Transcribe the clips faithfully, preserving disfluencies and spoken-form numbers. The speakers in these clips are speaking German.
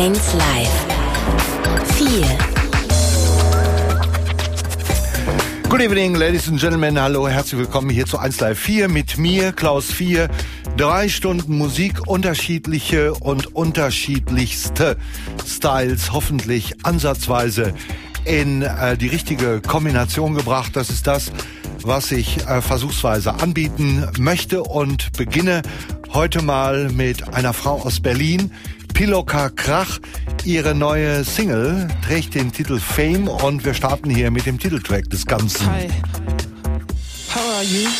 eins Live. vier. Good evening, ladies and gentlemen. Hallo, herzlich willkommen hier zu eins Live vier mit mir, Klaus vier. Drei Stunden Musik, unterschiedliche und unterschiedlichste Styles, hoffentlich ansatzweise in äh, die richtige Kombination gebracht. Das ist das, was ich äh, versuchsweise anbieten möchte und beginne heute mal mit einer Frau aus Berlin, Piloka Krach. Ihre neue Single trägt den Titel Fame und wir starten hier mit dem Titeltrack des Ganzen. Hi, how are you?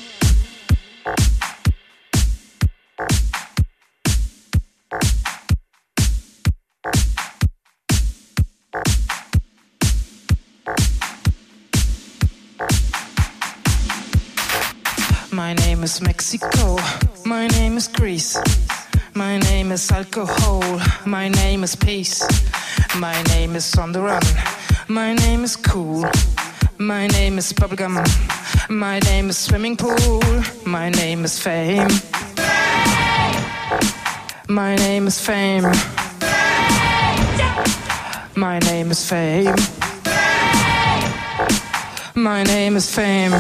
My name is Mexico, my name is Greece, my name is alcohol, my name is peace, my name is on the run, my name is cool, my name is bubblegum, my name is swimming pool, my name is fame, my name is fame, my name is fame, my name is fame.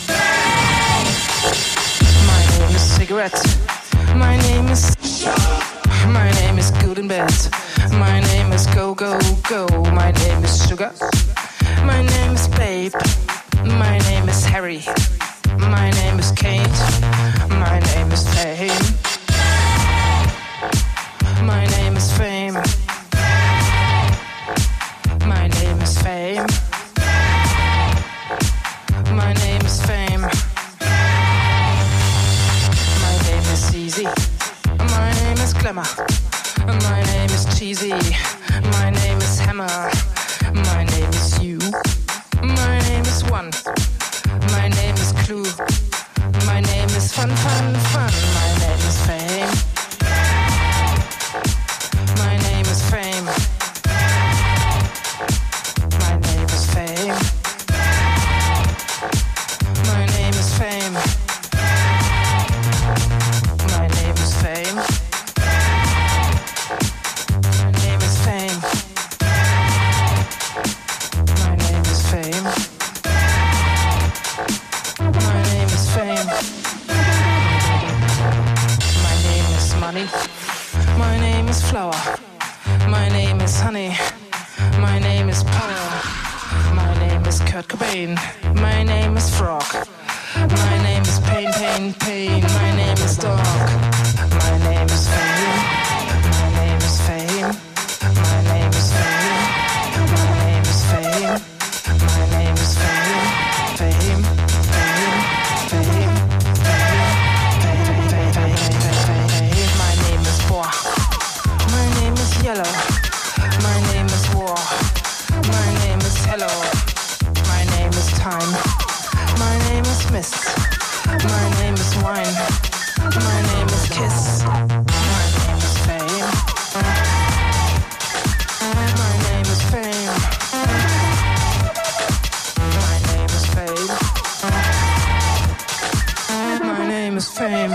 Cigarette. My name is My name is good in bed. My name is go go go. My name is sugar. My name is babe. My name is Harry. My name is Kate. My name is fame. My name is fame. My name is fame. My name is fame. Easy. My name is Glamour. My name is Cheesy. My name is Hammer. My name is You. My name is One. My name is Clue. My name is Fun, Fun, Fun. My name is Fame. My name is Fame. My name is Fame. My name is Fame. My name is Fame. My name is Fame. My name is Fame. My name is Fame. My name is Money. My name is Flower. My name is Honey. My name is Power. My name is Kurt Cobain. My name is Frog. My name is Pain, Pain, Pain. My name is Dog. My name is Fame. My name is Fame. My name is Fame. My name is Fame. My name is Fame. Fame. Fame. Fame. Fame. My name is Boar. My name is Yellow. My name is War. My name is Hello. My name is Time. My name is Mist. My name is Wine. My name is Kiss. My name is Fame. My name is Fame. My name is Fame. My name is Fame.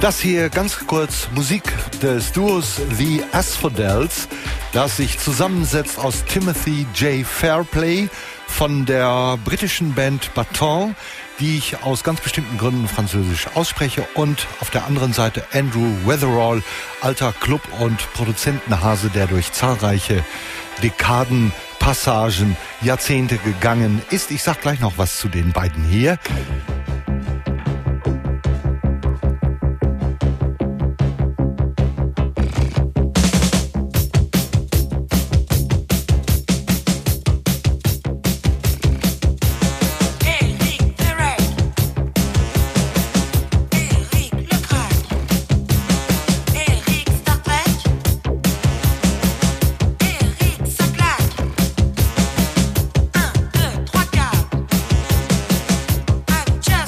Das hier ganz kurz Musik des Duos The Asphodels, das sich zusammensetzt aus Timothy J. Fairplay von der britischen Band Baton, die ich aus ganz bestimmten Gründen französisch ausspreche, und auf der anderen Seite Andrew Weatherall, alter Club- und Produzentenhase, der durch zahlreiche Dekaden, Passagen, Jahrzehnte gegangen ist. Ich sag gleich noch was zu den beiden hier. Just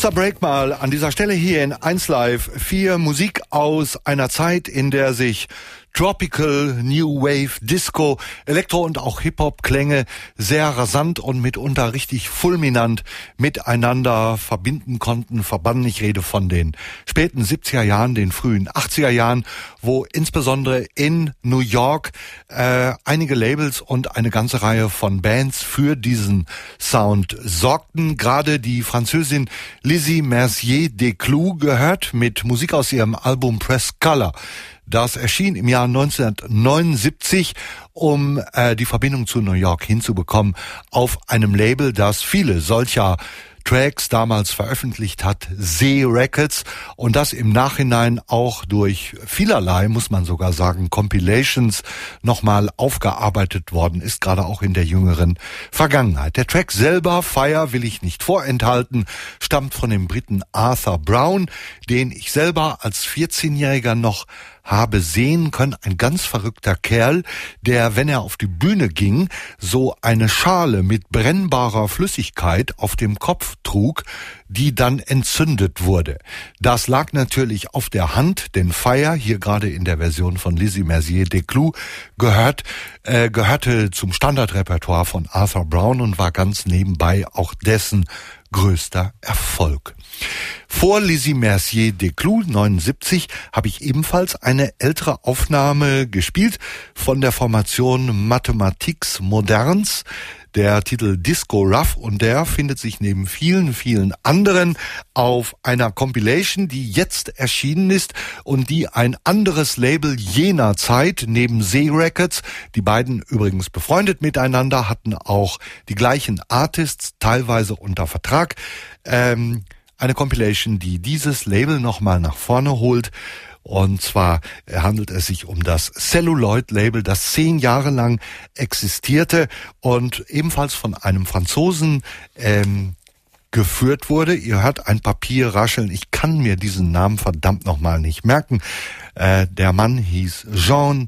Kurzer Break mal an dieser Stelle hier in eins Live vier. Musik aus einer Zeit, in der sich Tropical, New Wave, Disco, Elektro und auch Hip-Hop-Klänge sehr rasant und mitunter richtig fulminant miteinander verbinden konnten, verbanden. Ich rede von den späten siebziger Jahren, den frühen achtziger Jahren, wo insbesondere in New York äh, einige Labels und eine ganze Reihe von Bands für diesen Sound sorgten. Gerade die Französin Lizzie Mercier-Desclous gehört mit Musik aus ihrem Album Press Color. Das erschien im Jahr neunzehnhundertneunundsiebzig, um äh, die Verbindung zu New York hinzubekommen, auf einem Label, das viele solcher Tracks damals veröffentlicht hat, See Records, und das im Nachhinein auch durch vielerlei, muss man sogar sagen, Compilations nochmal aufgearbeitet worden ist, gerade auch in der jüngeren Vergangenheit. Der Track selber, Fire, will ich nicht vorenthalten, stammt von dem Briten Arthur Brown, den ich selber als vierzehnjähriger noch habe sehen können. Ein ganz verrückter Kerl, der, wenn er auf die Bühne ging, so eine Schale mit brennbarer Flüssigkeit auf dem Kopf trug, die dann entzündet wurde. Das lag natürlich auf der Hand, denn Fire, hier gerade in der Version von Lizzie Mercier-Desclous, gehört, äh, gehörte zum Standardrepertoire von Arthur Brown und war ganz nebenbei auch dessen größter Erfolg. Vor Lizzie Mercier-Desclous neunundsiebzig habe ich ebenfalls eine ältere Aufnahme gespielt von der Formation Mathematiques Modernes. Der Titel Disco Rough, und der findet sich neben vielen, vielen anderen auf einer Compilation, die jetzt erschienen ist und die ein anderes Label jener Zeit neben See Records, die beiden übrigens befreundet miteinander, hatten auch die gleichen Artists, teilweise unter Vertrag, ähm, eine Compilation, die dieses Label nochmal nach vorne holt. Und zwar handelt es sich um das Celluloid-Label, das zehn Jahre lang existierte und ebenfalls von einem Franzosen ähm, geführt wurde. Ihr hört ein Papier rascheln. Ich kann mir diesen Namen verdammt nochmal nicht merken. Äh, der Mann hieß Jean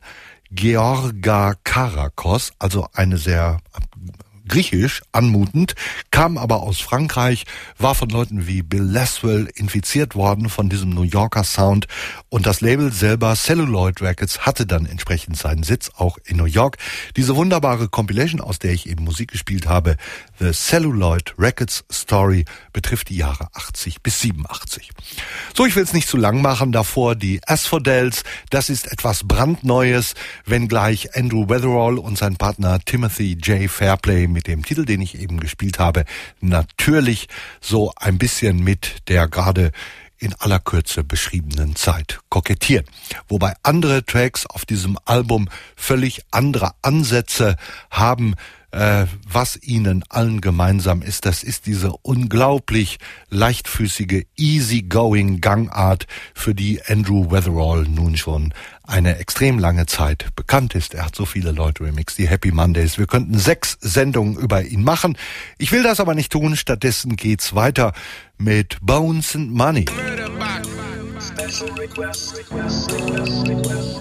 Georgakarakos, also eine sehr griechisch anmutend, kam aber aus Frankreich, war von Leuten wie Bill Laswell infiziert worden von diesem New Yorker Sound, und das Label selber, Celluloid Records, hatte dann entsprechend seinen Sitz auch in New York. Diese wunderbare Compilation, aus der ich eben Musik gespielt habe, The Celluloid Records Story, betrifft die Jahre achtzig bis siebenundachtzig. So, ich will es nicht zu lang machen. Davor die Asphodels, das ist etwas brandneues, wenngleich Andrew Weatherall und sein Partner Timothy J. Fairplay mit dem Titel, den ich eben gespielt habe, natürlich so ein bisschen mit der gerade in aller Kürze beschriebenen Zeit kokettieren. Wobei andere Tracks auf diesem Album völlig andere Ansätze haben. Äh, was ihnen allen gemeinsam ist, das ist diese unglaublich leichtfüßige, easygoing Gangart, für die Andrew Weatherall nun schon eine extrem lange Zeit bekannt ist. Er hat so viele Leute remixt, die Happy Mondays. Wir könnten sechs Sendungen über ihn machen. Ich will das aber nicht tun. Stattdessen geht's weiter mit Bones and Money. Special request, request, request, request,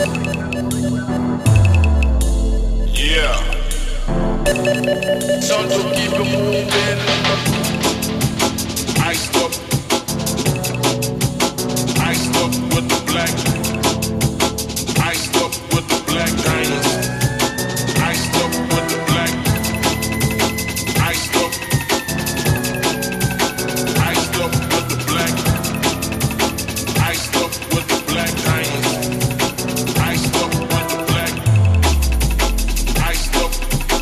yeah. Time to keep it moving. Iced up, iced up with the black, iced up with the black diamonds, iced up with the black, iced up, iced up with the black, iced up with the black diamonds, iced up with the black, iced up.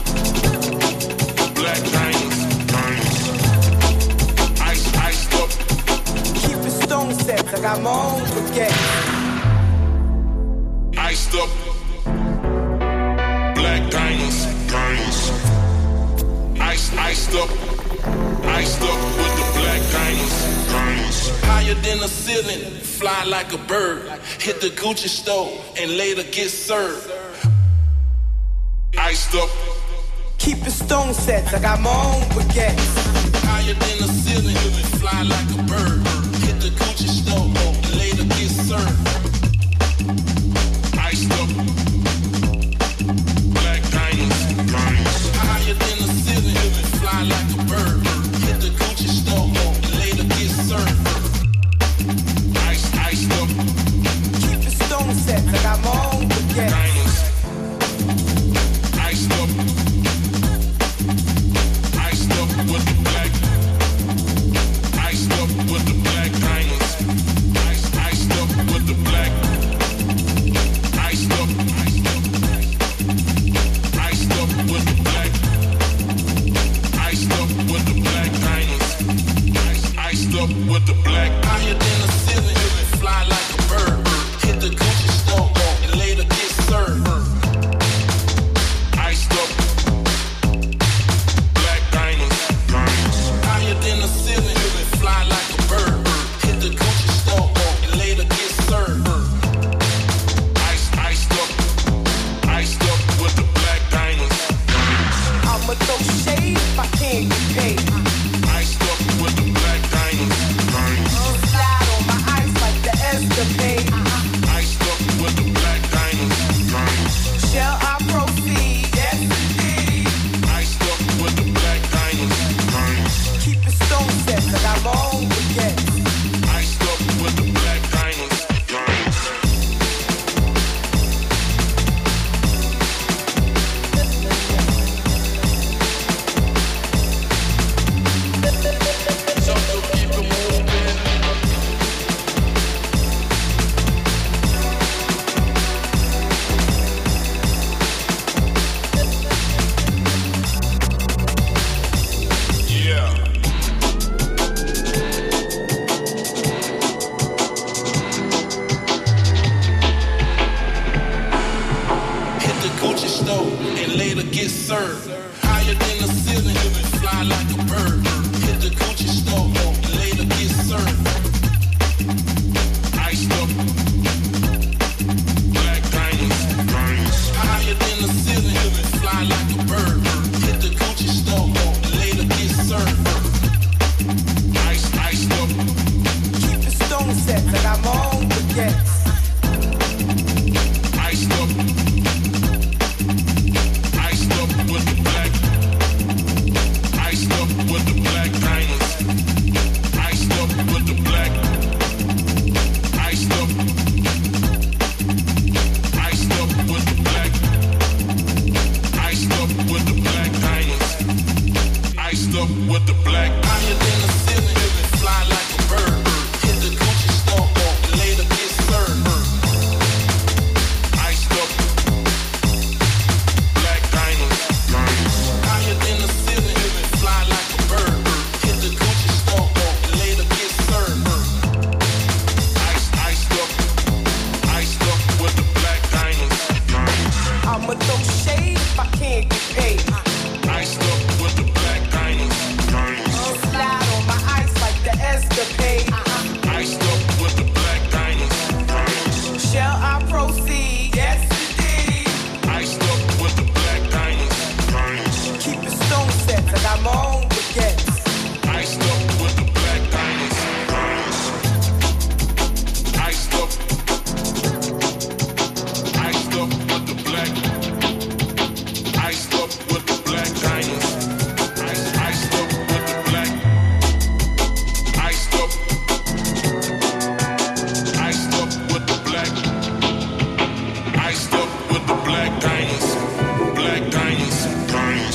Black diamonds, diamonds, ice, iced up. Keep the stone sets, I got my own forget. Iced up. Black diamonds, diamonds. Ice, iced up. Iced up with the black diamonds, diamonds. Higher than the ceiling, fly like a bird. Hit the Gucci store and later get served. Iced up. Keep the stone sets, I got my own baguettes. Higher than the ceiling, fly like a bird. Hit the Gucci store and later get served. Iced up. Black diamonds, diamonds. Higher than the ceiling, fly like a bird. Hit the Gucci store and later get Iced up with the black. Iced up with the black diamonds. Ice, iced up with the black. Higher than the ceiling, fly like a bird. Hit the Gucci store and later get served. Iced up. Black diamonds. Higher than the ceiling, fly like a bird. Hit the Gucci store and later get served. Ice, iced up. Iced up with the black diamonds. I'ma throw shade if I can't get paid. Iced up with the black diamonds. Slide on my ice like the escapade. Iced up with the black diamonds. Shall I proceed? Yes, indeed. Iced up with the black diamonds. Keep it stone set, I got my own baguette. Iced up with the black diamonds. So you keep it moving. Yeah. Hit the Gucci store and later get served. Higher than the ceiling, fly like a bird. Hit the Gucci store and later get served. Iced up. Black diamonds. Higher than the ceiling, fly like a bird. Hit the Gucci store and later get served. Ice, iced up. Keep it stone set, I got my own baguette. Iced up. Iced up with the black. Iced up with the black diamonds. Iced up with the black. Iced up. Iced up with the black. Iced up with the black diamonds. Iced up with the black. Higher than the ceiling, fly like a bird. Hit the Gucci store and later get served. Iced up. Black diamonds. Higher than the ceiling, fly like a bird. Hit the Gucci store and later get served. Ice, iced up. Iced up with the black diamonds. I'ma throw shade if I can't get paid. Iced up with the black diamonds. Slide on my ice like the escapade. Iced up with the black diamonds. Shall I proceed? Yes, indeed. Iced up with the black diamonds. Keep it stone set, I got my own baguette. Iced up with the black diamonds. Iced up. Iced up with the black. Iced up with the black diamonds. Ice, iced up with the black. Iced up. Iced up with the black. Iced up with the black diamonds. Black diamonds. Diamonds.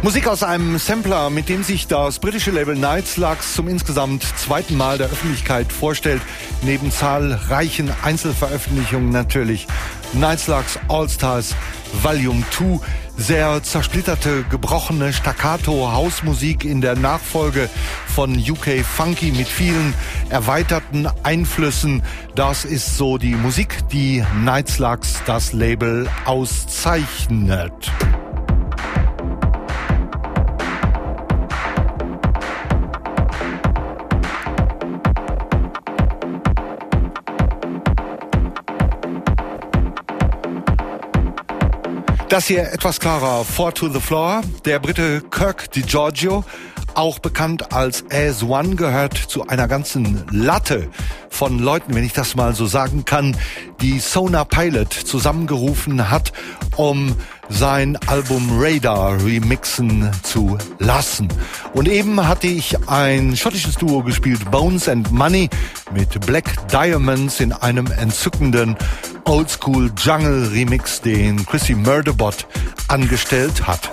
Musik aus einem Sampler, mit dem sich das britische Label Night Slugs zum insgesamt zweiten Mal der Öffentlichkeit vorstellt, neben zahlreichen Einzelveröffentlichungen natürlich. Night Slugs All Stars Volume zwei, sehr zersplitterte, gebrochene Staccato-Hausmusik in der Nachfolge von U K Funky mit vielen erweiterten Einflüssen. Das ist so die Musik, die Night Slugs, das Label, auszeichnet. Das hier etwas klarer, Four to the Floor. Der Brite Kirk DiGiorgio, auch bekannt als As One, gehört zu einer ganzen Latte von Leuten, wenn ich das mal so sagen kann, die Sonar Pilot zusammengerufen hat, um sein Album Radar remixen zu lassen. Und eben hatte ich ein schottisches Duo gespielt, Bones and Money, mit Black Diamonds in einem entzückenden Oldschool Jungle Remix, den Chrissy Murderbot angestellt hat.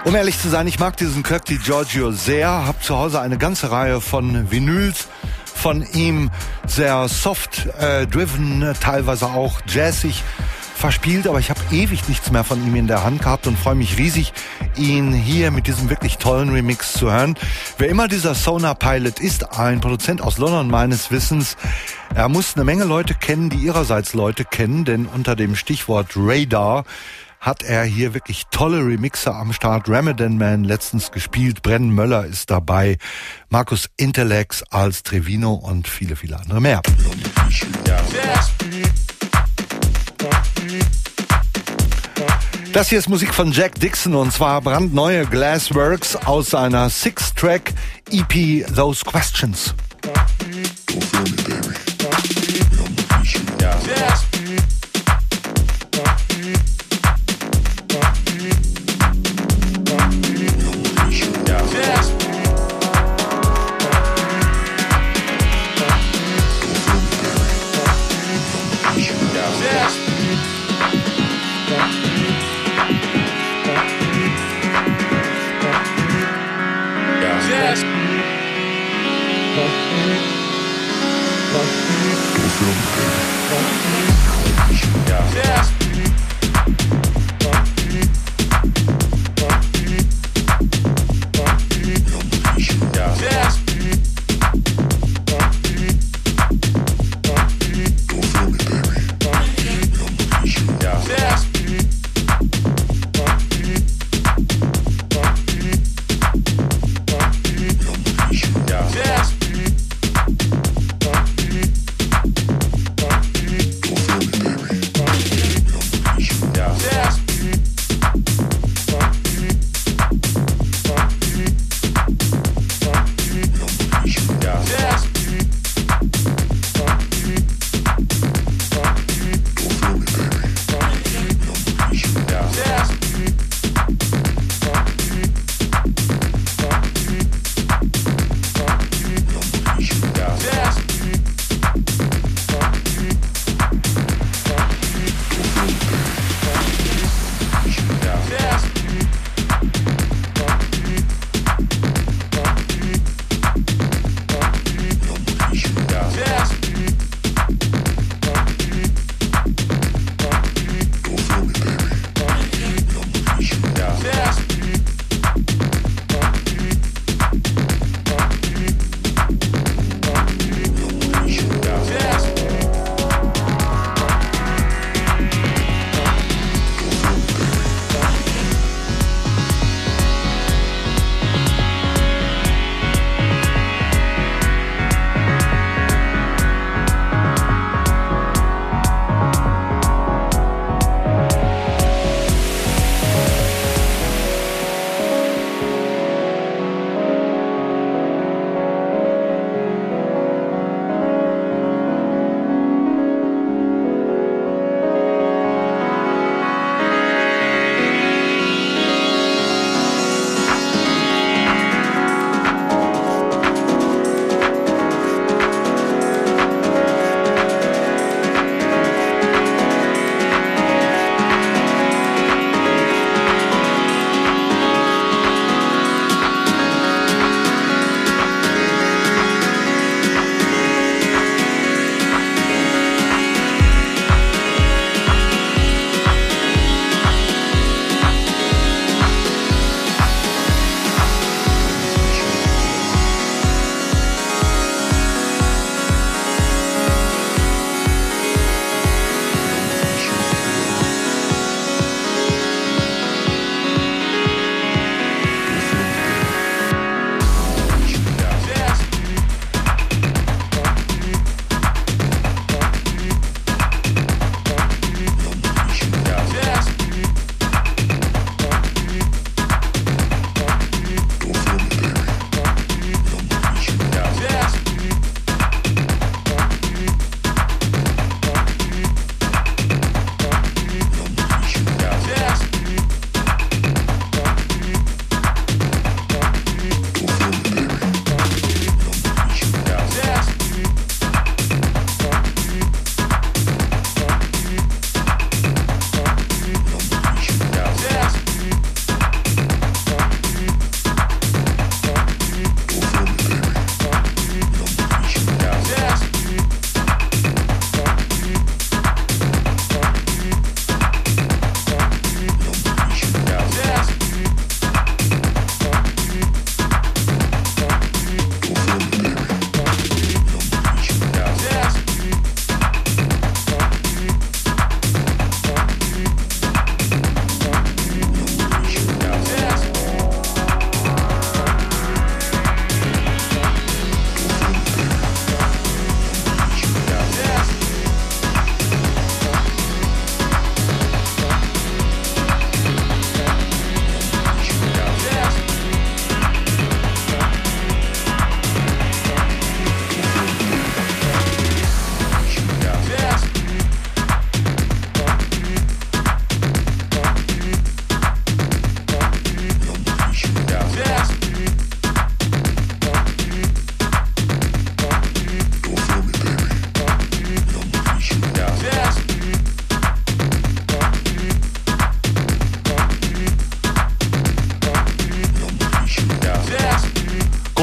Um ehrlich zu sein, ich mag diesen Kirk DiGiorgio sehr, habe zu Hause eine ganze Reihe von Vinyls von ihm, sehr soft äh, driven, teilweise auch jazzig verspielt, aber ich habe ewig nichts mehr von ihm in der Hand gehabt und freue mich riesig, ihn hier mit diesem wirklich tollen Remix zu hören. Wer immer dieser Sonar Pilot ist, ein Produzent aus London meines Wissens, er muss eine Menge Leute kennen, die ihrerseits Leute kennen, denn unter dem Stichwort Radar hat er hier wirklich tolle Remixer am Start. Ramadan Man letztens gespielt, Brennan Möller ist dabei, Markus Intelex als Trevino und viele, viele andere mehr. Das hier ist Musik von Jack Dixon und zwar brandneue Glassworks aus seiner Six-Track E P Those Questions.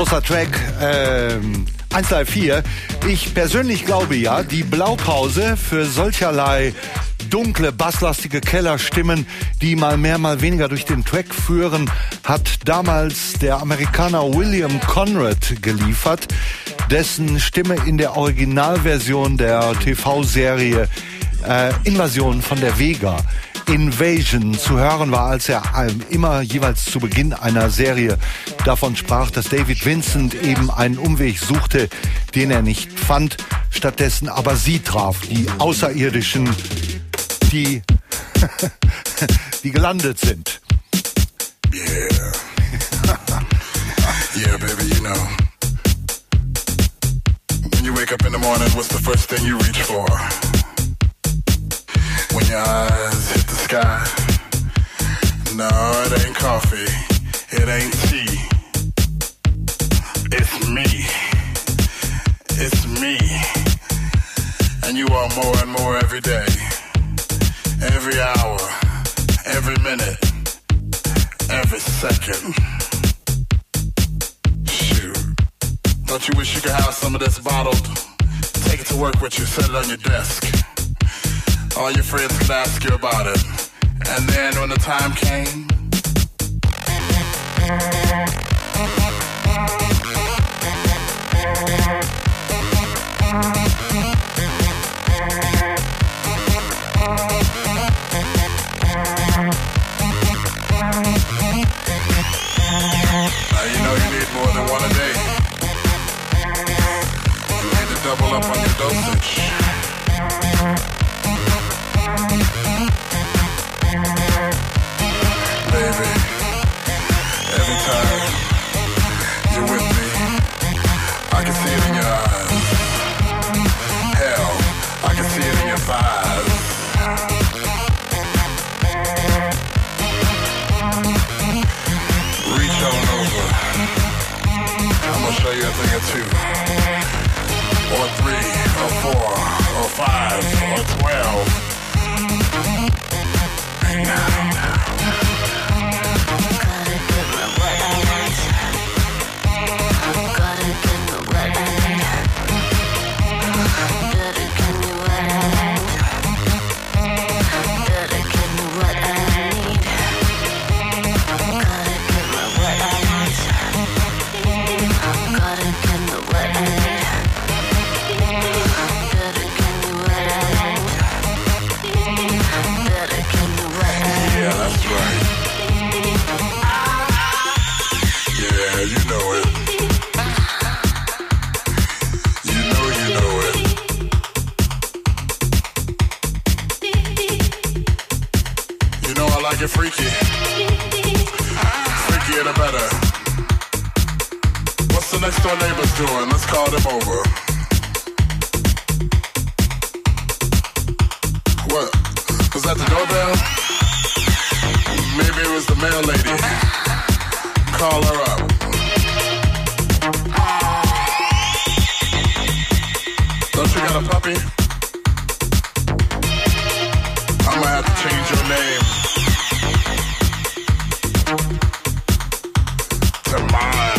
großer Track, ähm, eins drei vier. Ich persönlich glaube ja, die Blaupause für solcherlei dunkle, basslastige Kellerstimmen, die mal mehr, mal weniger durch den Track führen, hat damals der Amerikaner William Conrad geliefert, dessen Stimme in der Originalversion der T V-Serie äh, Invasion von der Vega, Invasion, zu hören war, als er ähm, immer jeweils zu Beginn einer Serie davon sprach, dass David Vincent eben einen Umweg suchte, den er nicht fand, stattdessen aber sie traf, die Außerirdischen, die, die gelandet sind. Yeah. Yeah, baby, you know. When you wake up in the morning, what's the first thing you reach for? When your eyes hit the sky. No, it ain't coffee. It ain't tea. It's me. It's me. And you are more and more every day. Every hour, every minute, every second. Shoot. Don't you wish you could have some of this bottled? Take it to work with you, set it on your desk. All your friends could ask you about it. And then when the time came, now you know you need more than one a day. You need to double up on your dosage. Baby, every time you're with me, I can see it in your eyes. Hell, I can see it in your thighs. Reach on over. I'm gonna show you a thing or two, or three, or four, or five, or twelve. Hey now, now. Yeah, that's right. Yeah, you know it. You know you know it. You know I like it freaky. Freakier the better. What's the next door neighbors doing? Let's call them over. What? Was that the doorbell? Maybe it was the mail lady. Call her up. Don't you got a puppy? I'm gonna have to change your name to mine.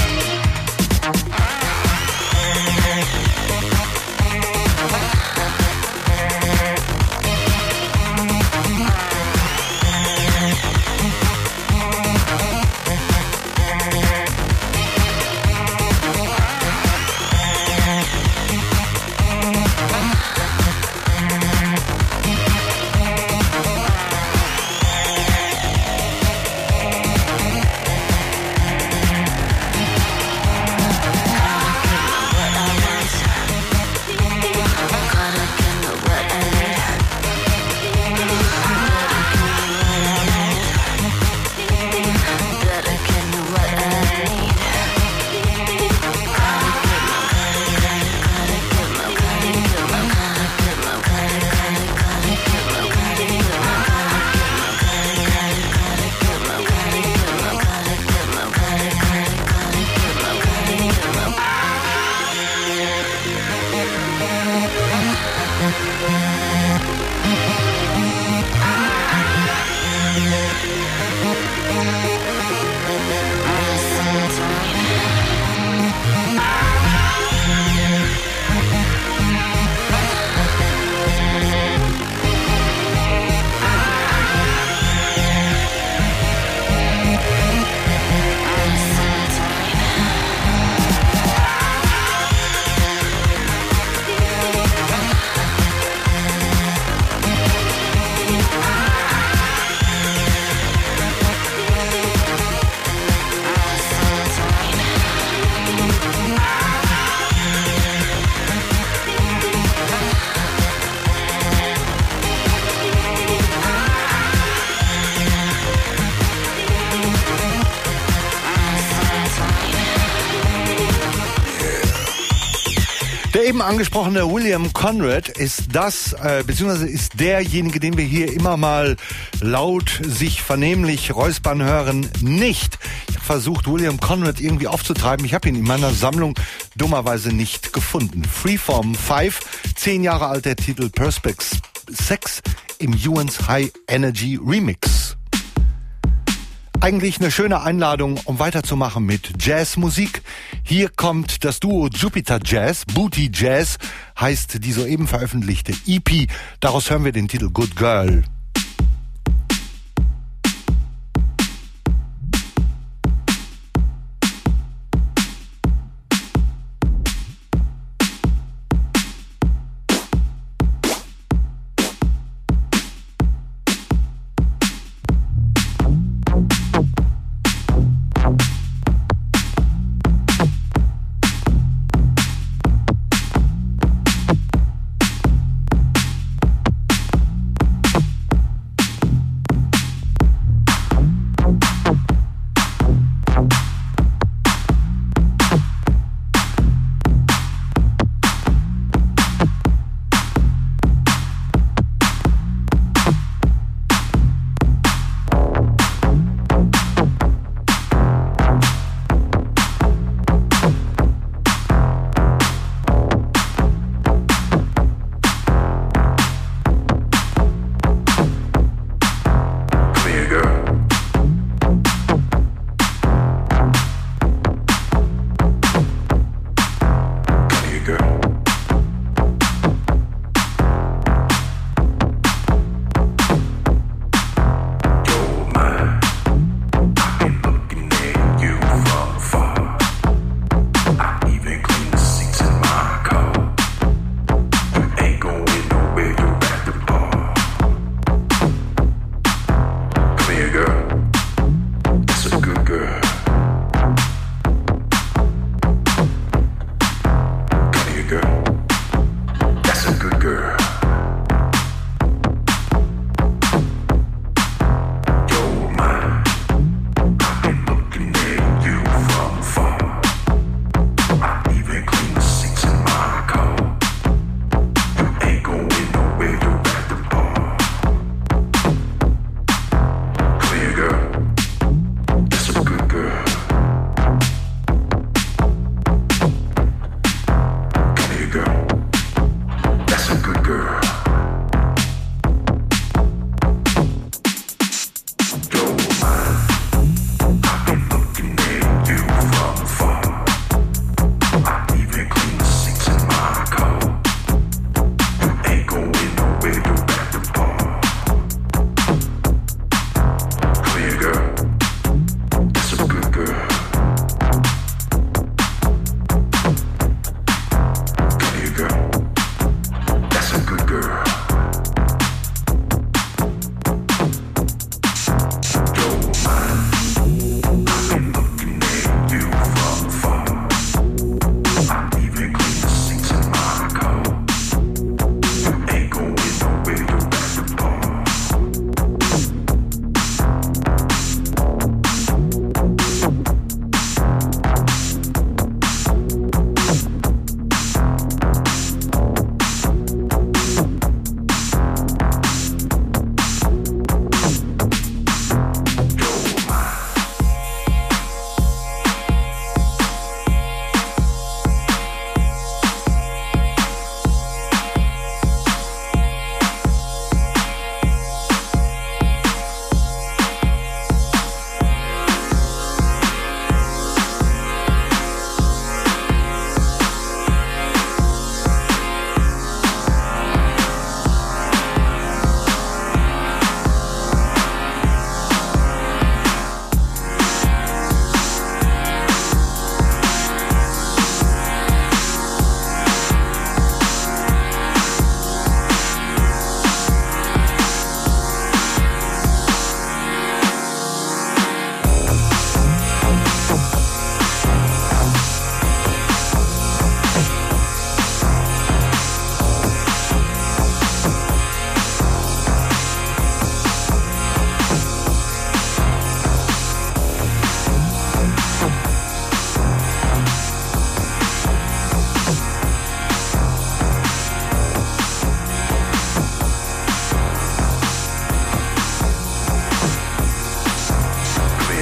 eben angesprochene William Conrad ist das, äh, beziehungsweise ist derjenige, den wir hier immer mal laut sich vernehmlich räuspern hören, nicht. Ich habe versucht, William Conrad irgendwie aufzutreiben. Ich habe ihn in meiner Sammlung dummerweise nicht gefunden. Freeform fünf, zehn Jahre alt, der Titel Perspex sechs im Ewan's High Energy Remix. Eigentlich eine schöne Einladung, um weiterzumachen mit Jazzmusik. Hier kommt das Duo Jupiter Jazz, Booty Jazz heißt die soeben veröffentlichte E P. Daraus hören wir den Titel Good Girl.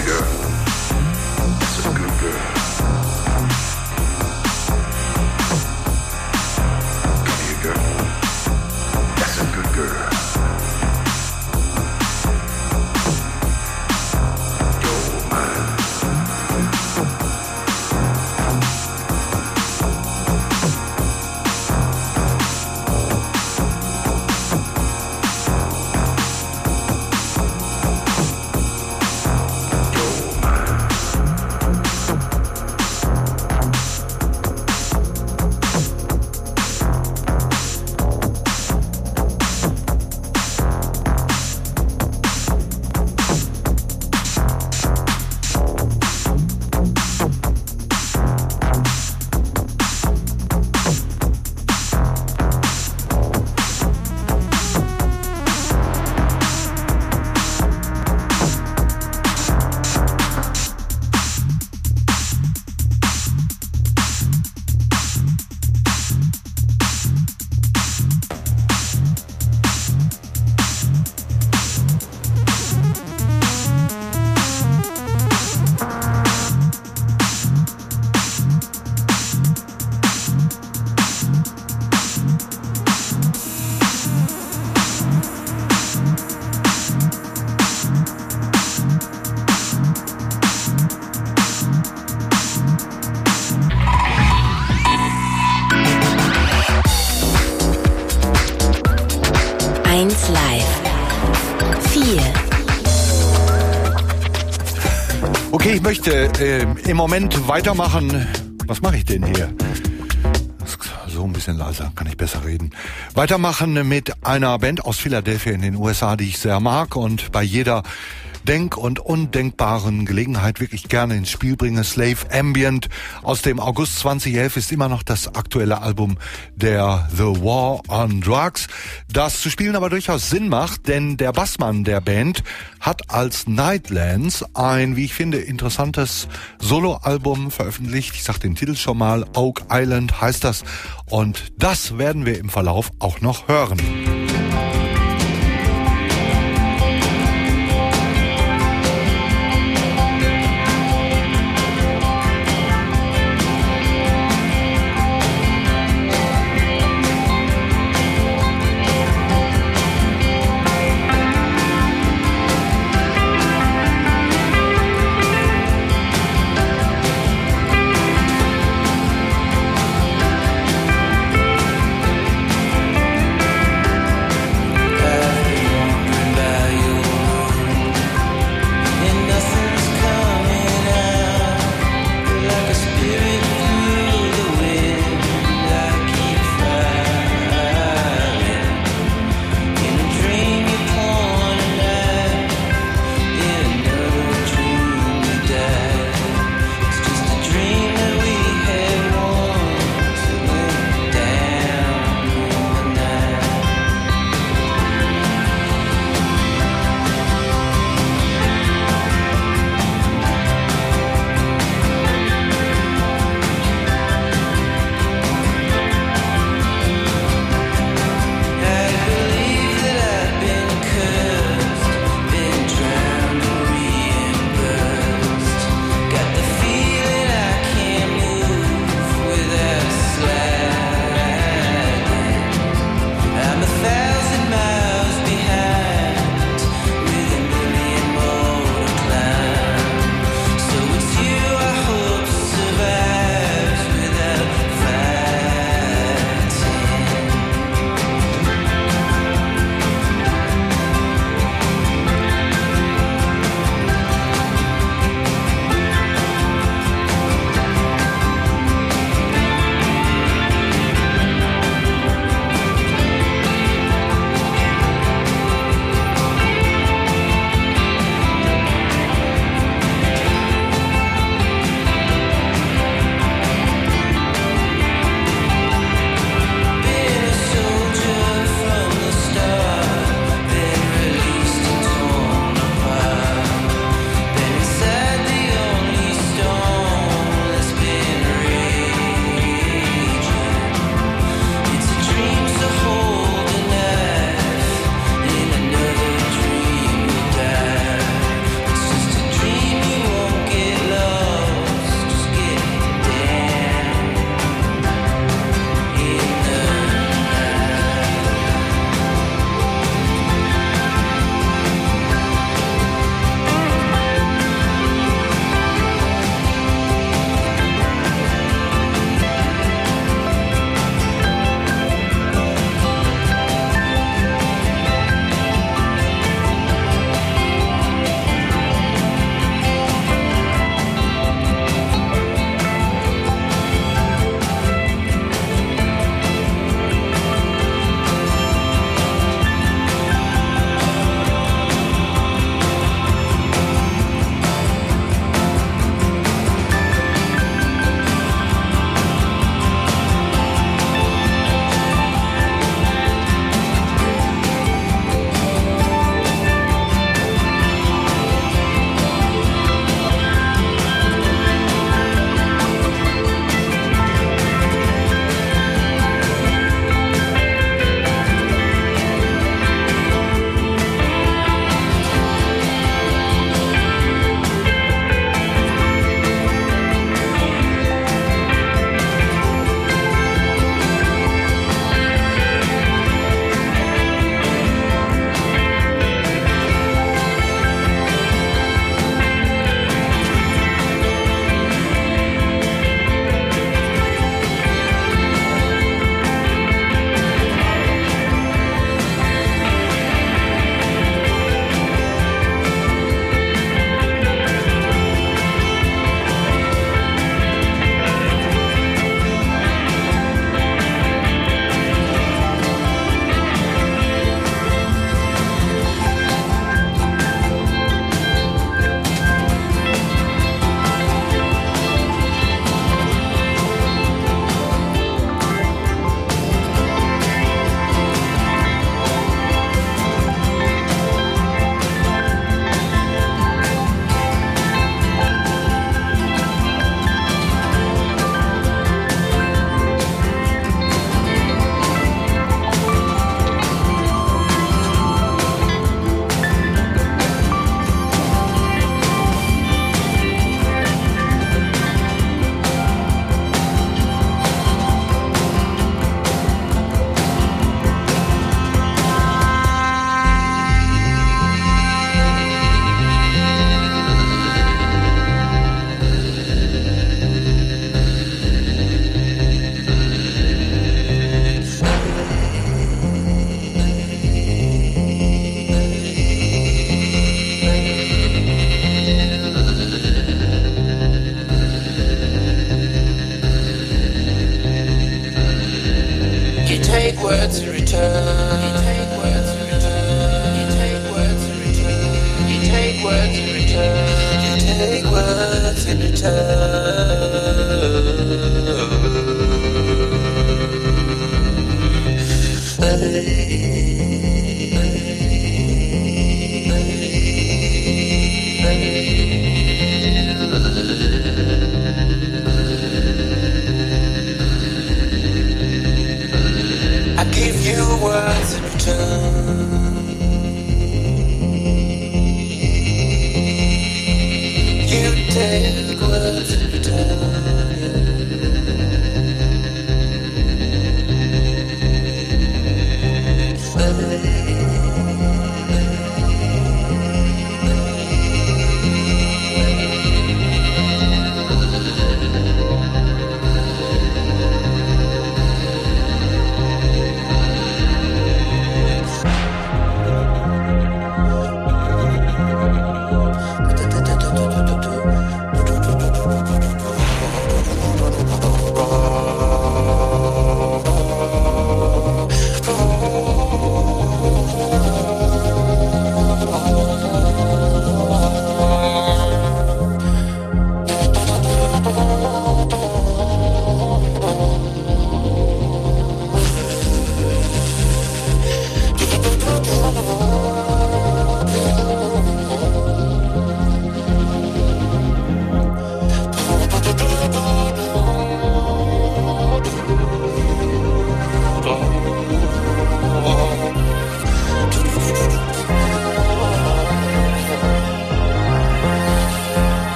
eins Live. vier. Okay, ich möchte äh, im Moment weitermachen. Was mache ich denn hier? So ein bisschen leiser, kann ich besser reden. Weitermachen mit einer Band aus Philadelphia in den U S A, die ich sehr mag und bei jeder denk- und undenkbaren Gelegenheit wirklich gerne ins Spiel bringe. Slave Ambient aus dem August zweitausendelf ist immer noch das aktuelle Album der The War on Drugs, das zu spielen aber durchaus Sinn macht, denn der Bassmann der Band hat als Nightlands ein, wie ich finde, interessantes Soloalbum veröffentlicht. Ich sag den Titel schon mal, Oak Island heißt das, und das werden wir im Verlauf auch noch hören. Do do do do do do do do do do.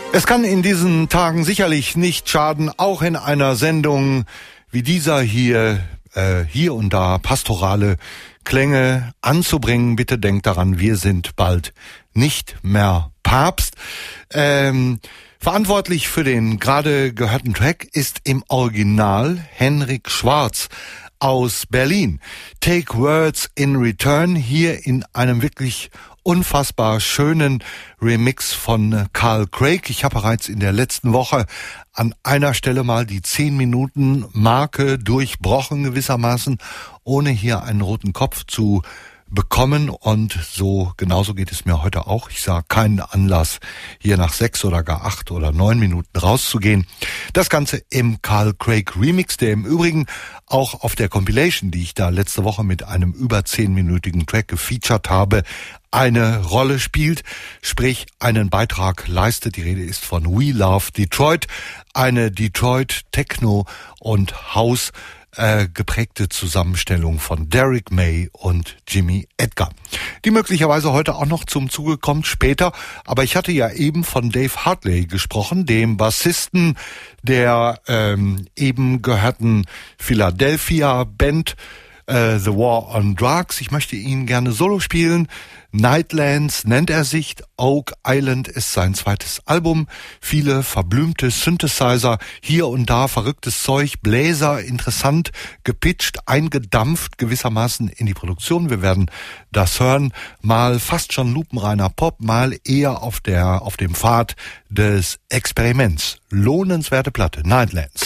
Es kann in diesen Tagen sicherlich nicht schaden, auch in einer Sendung wie dieser hier, äh, hier und da pastorale Klänge anzubringen. Bitte denkt daran, wir sind bald nicht mehr Papst. Ähm, verantwortlich für den gerade gehörten Track ist im Original Henrik Schwarz aus Berlin. Take Words in Return, hier in einem wirklich unfassbar schönen Remix von Carl Craig. Ich habe bereits in der letzten Woche an einer Stelle mal die zehn Minuten Marke durchbrochen gewissermaßen, ohne hier einen roten Kopf zu bekommen, und so genauso geht es mir heute auch. Ich sah keinen Anlass, hier nach sechs oder gar acht oder neun Minuten rauszugehen. Das Ganze im Carl Craig Remix, der im Übrigen auch auf der Compilation, die ich da letzte Woche mit einem über zehnminütigen Track gefeatured habe, eine Rolle spielt, sprich einen Beitrag leistet. Die Rede ist von We Love Detroit, eine Detroit Techno und House Äh, geprägte Zusammenstellung von Derek May und Jimmy Edgar, die möglicherweise heute auch noch zum Zuge kommt später. Aber ich hatte ja eben von Dave Hartley gesprochen, dem Bassisten der ähm, eben gehörten Philadelphia Band äh, The War on Drugs. Ich möchte ihn gerne solo spielen. Nightlands nennt er sich. Oak Island ist sein zweites Album. Viele verblümte Synthesizer, hier und da verrücktes Zeug, Bläser, interessant gepitcht, eingedampft gewissermaßen in die Produktion. Wir werden das hören. Mal fast schon lupenreiner Pop, mal eher auf der auf dem Pfad des Experiments. Lohnenswerte Platte. Nightlands.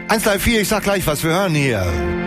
eins drei vier, ich sag gleich, was wir hören hier.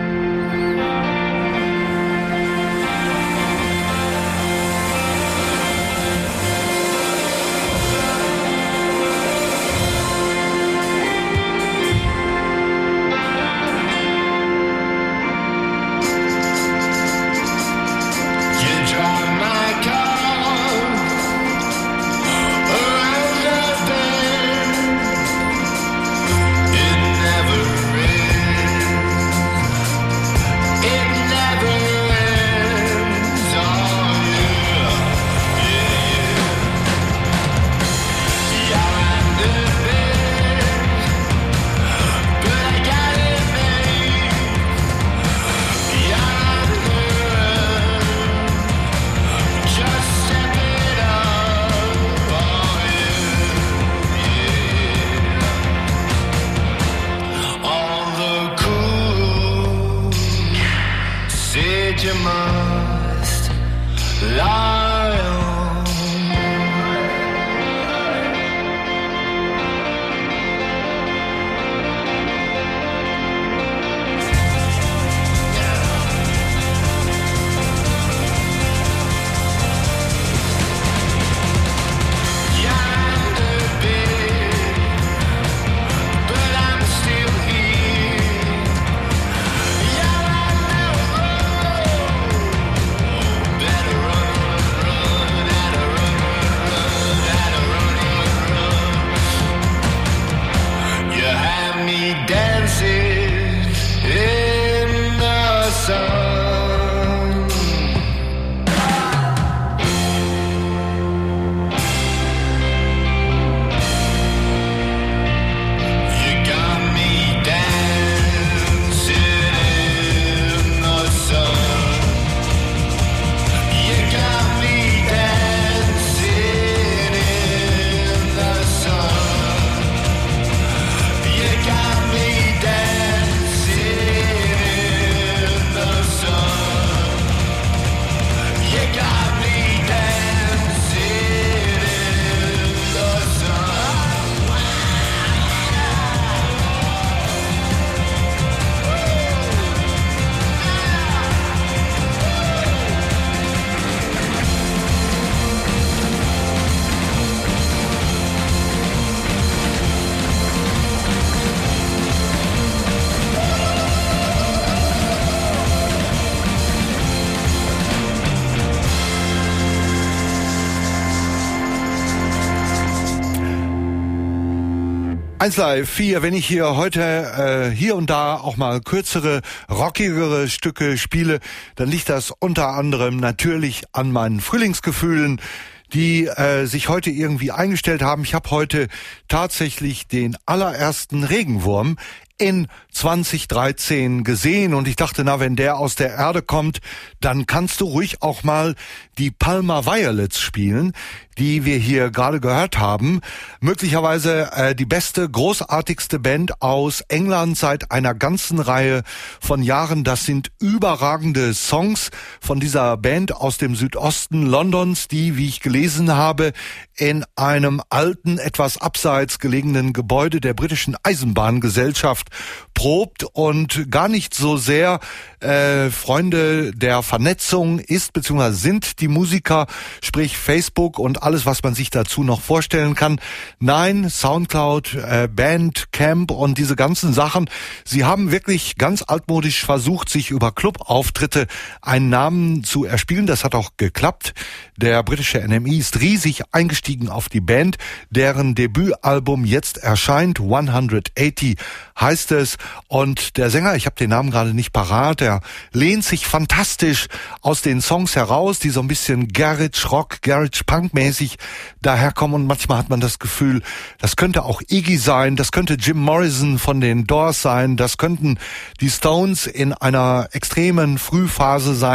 eins live vier, wenn ich hier heute äh, hier und da auch mal kürzere, rockigere Stücke spiele, dann liegt das unter anderem natürlich an meinen Frühlingsgefühlen, die äh, sich heute irgendwie eingestellt haben. Ich habe heute tatsächlich den allerersten Regenwurm in zwanzig dreizehn gesehen und ich dachte, na, wenn der aus der Erde kommt, dann kannst du ruhig auch mal die Palmer Violets spielen, die wir hier gerade gehört haben. Möglicherweise äh, die beste, großartigste Band aus England seit einer ganzen Reihe von Jahren. Das sind überragende Songs von dieser Band aus dem Südosten Londons, die, wie ich gelesen habe, in einem alten, etwas abseits gelegenen Gebäude der britischen Eisenbahngesellschaft probt und gar nicht so sehr äh, Freunde der Vernetzung ist, beziehungsweise sind die Musiker, sprich Facebook und alles, was man sich dazu noch vorstellen kann. Nein, Soundcloud, äh, Bandcamp und diese ganzen Sachen. Sie haben wirklich ganz altmodisch versucht, sich über Clubauftritte einen Namen zu erspielen. Das hat auch geklappt. Der britische N M E ist riesig eingestiegen auf die Band, deren Debütalbum jetzt erscheint. hundertachtzig heißt es. Und der Sänger, ich habe den Namen gerade nicht parat, der lehnt sich fantastisch aus den Songs heraus, die so ein bisschen Garage Rock, Garage Punk mäßig daherkommen. Und manchmal hat man das Gefühl, das könnte auch Iggy sein, das könnte Jim Morrison von den Doors sein, das könnten die Stones in einer extremen Frühphase sein.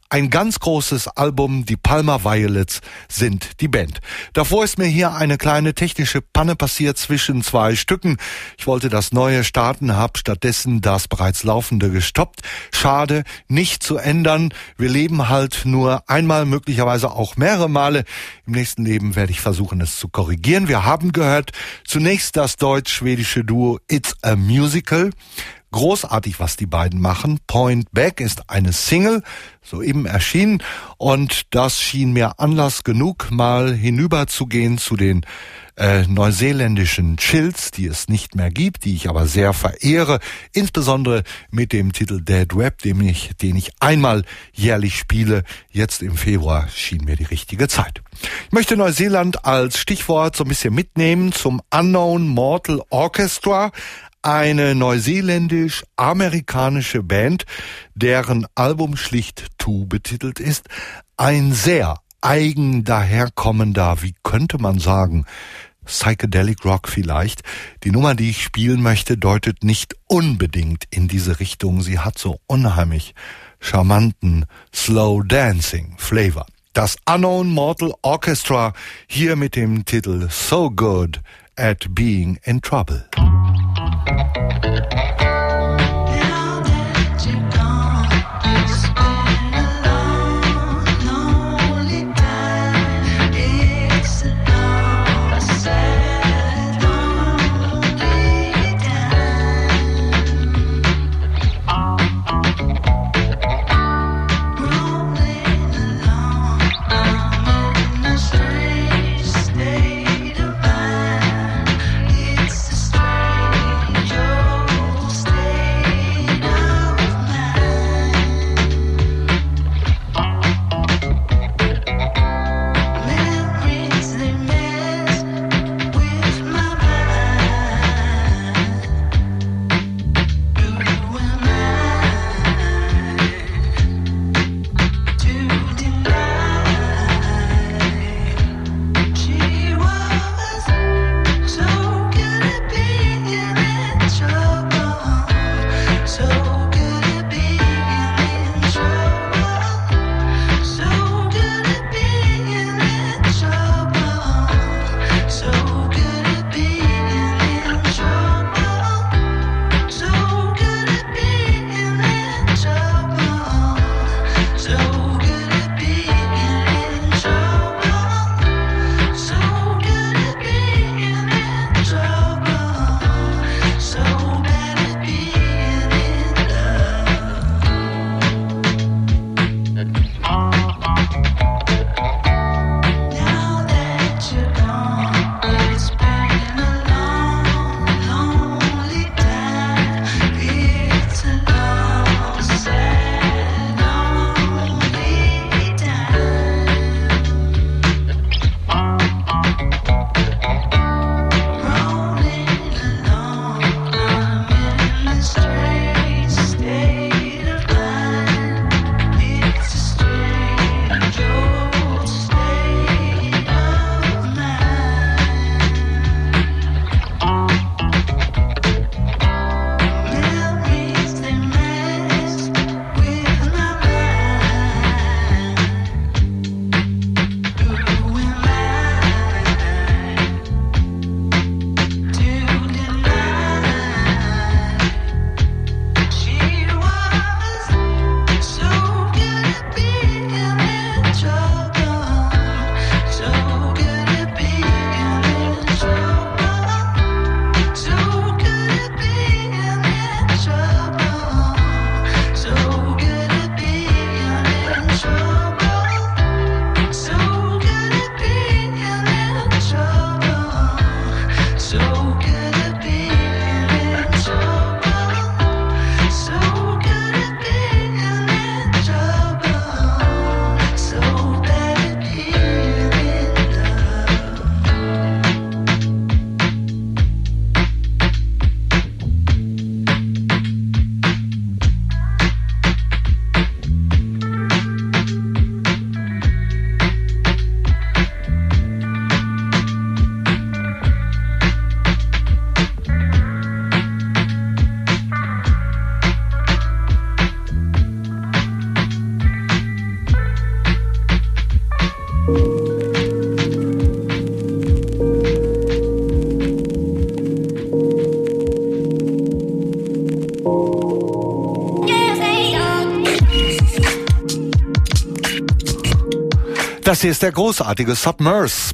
Ein ganz großes Album, die Palmer Violets sind die Band. Davor ist mir hier eine kleine technische Panne passiert zwischen zwei Stücken. Ich wollte das neue starten, habe stattdessen das bereits laufende gestoppt. Schade, nicht zu ändern. Wir leben halt nur einmal, möglicherweise auch mehrere Male. Im nächsten Leben werde ich versuchen, es zu korrigieren. Wir haben gehört zunächst das deutsch-schwedische Duo It's a Musical. Großartig, was die beiden machen. Point Back ist eine Single, soeben erschienen, und das schien mir Anlass genug, mal hinüberzugehen zu den äh, neuseeländischen Chills, die es nicht mehr gibt, die ich aber sehr verehre, insbesondere mit dem Titel Dead Web, den ich, den ich einmal jährlich spiele. Jetzt im Februar schien mir die richtige Zeit. Ich möchte Neuseeland als Stichwort so ein bisschen mitnehmen zum Unknown Mortal Orchestra, eine neuseeländisch-amerikanische Band, deren Album schlicht Two betitelt ist. Ein sehr eigen daherkommender, wie könnte man sagen, Psychedelic Rock vielleicht. Die Nummer, die ich spielen möchte, deutet nicht unbedingt in diese Richtung. Sie hat so unheimlich charmanten Slow Dancing Flavor. Das Unknown Mortal Orchestra hier mit dem Titel So Good at Being in Trouble. State of mind, it's a strange Das hier ist der großartige Submerse.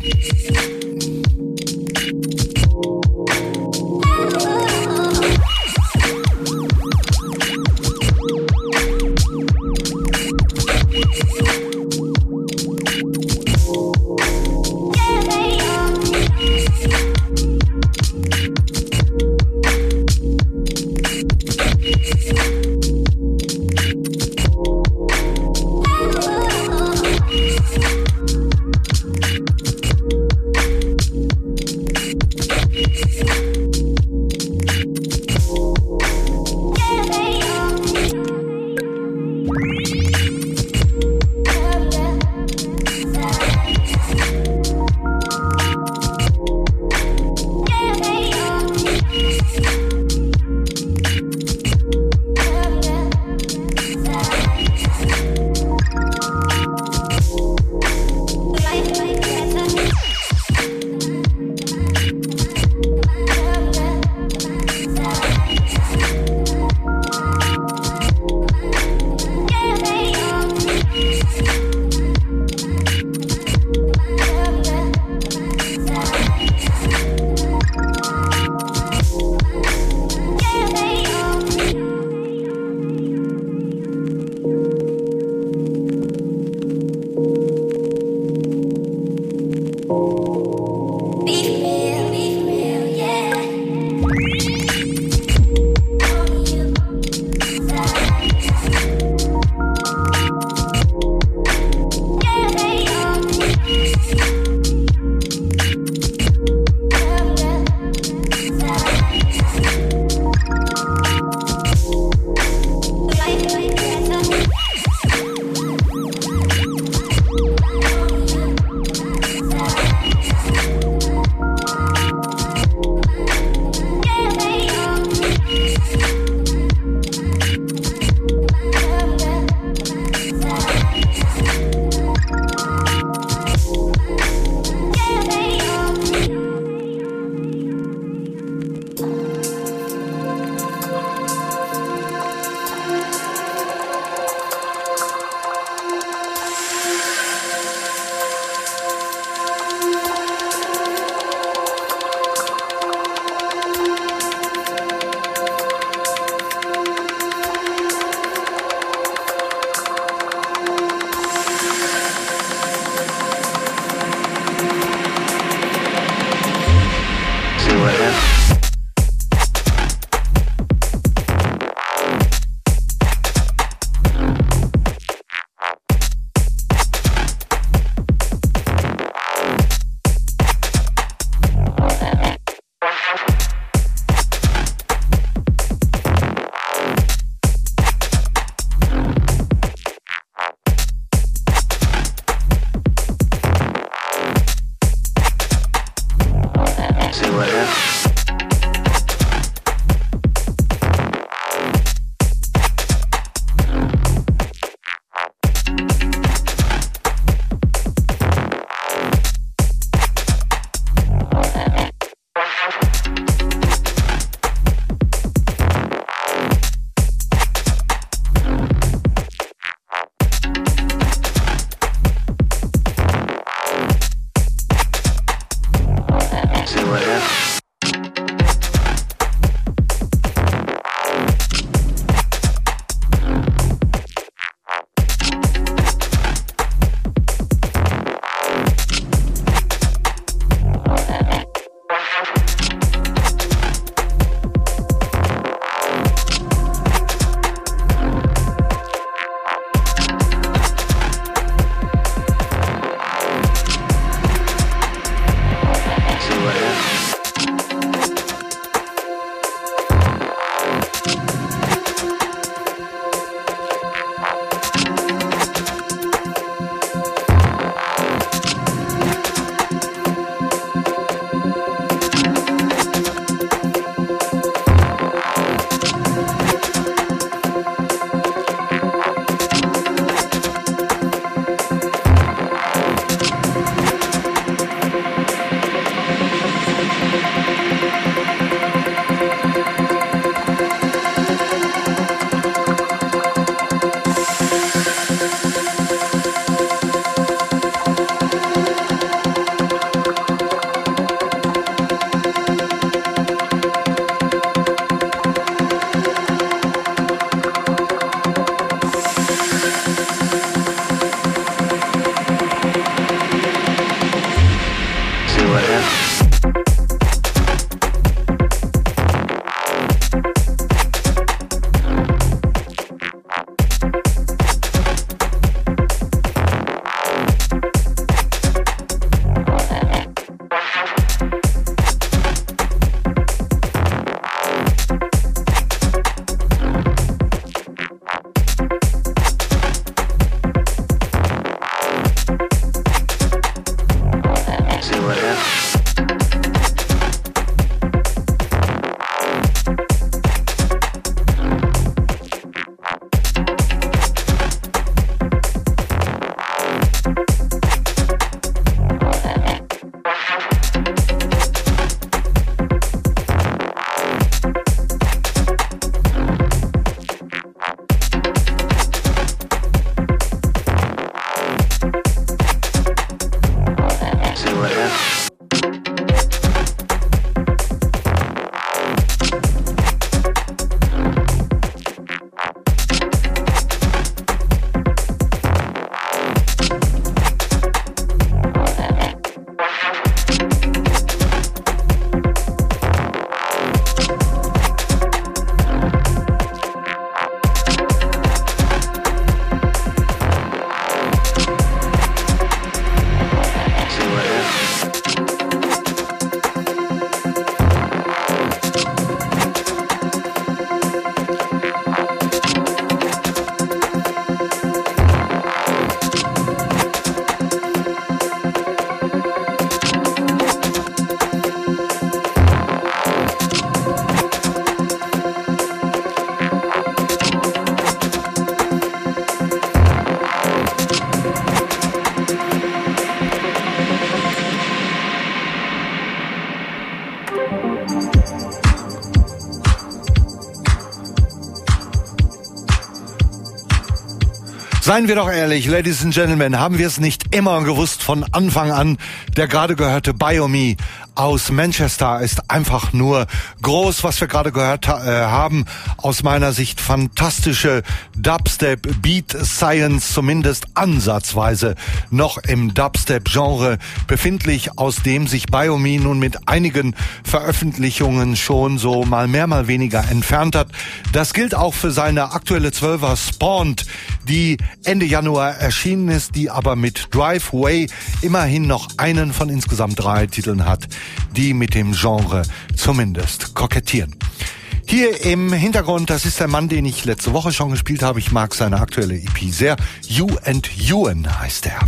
Seien wir doch ehrlich, Ladies and Gentlemen, haben wir es nicht immer gewusst von Anfang an? Der gerade gehörte Biomi aus Manchester ist einfach nur groß, was wir gerade gehört ha- äh, haben. Aus meiner Sicht fantastische Dubstep, Beat Science, zumindest ansatzweise noch im Dubstep-Genre befindlich, aus dem sich Biomi nun mit einigen Veröffentlichungen schon so mal mehr, mal weniger entfernt hat. Das gilt auch für seine aktuelle Zwölfer Spawned, die Ende Januar erschienen ist, die aber mit Driveway immerhin noch einen von insgesamt drei Titeln hat, die mit dem Genre zumindest kokettieren. Hier im Hintergrund, das ist der Mann, den ich letzte Woche schon gespielt habe. Ich mag seine aktuelle E P sehr. You and Ewan heißt er.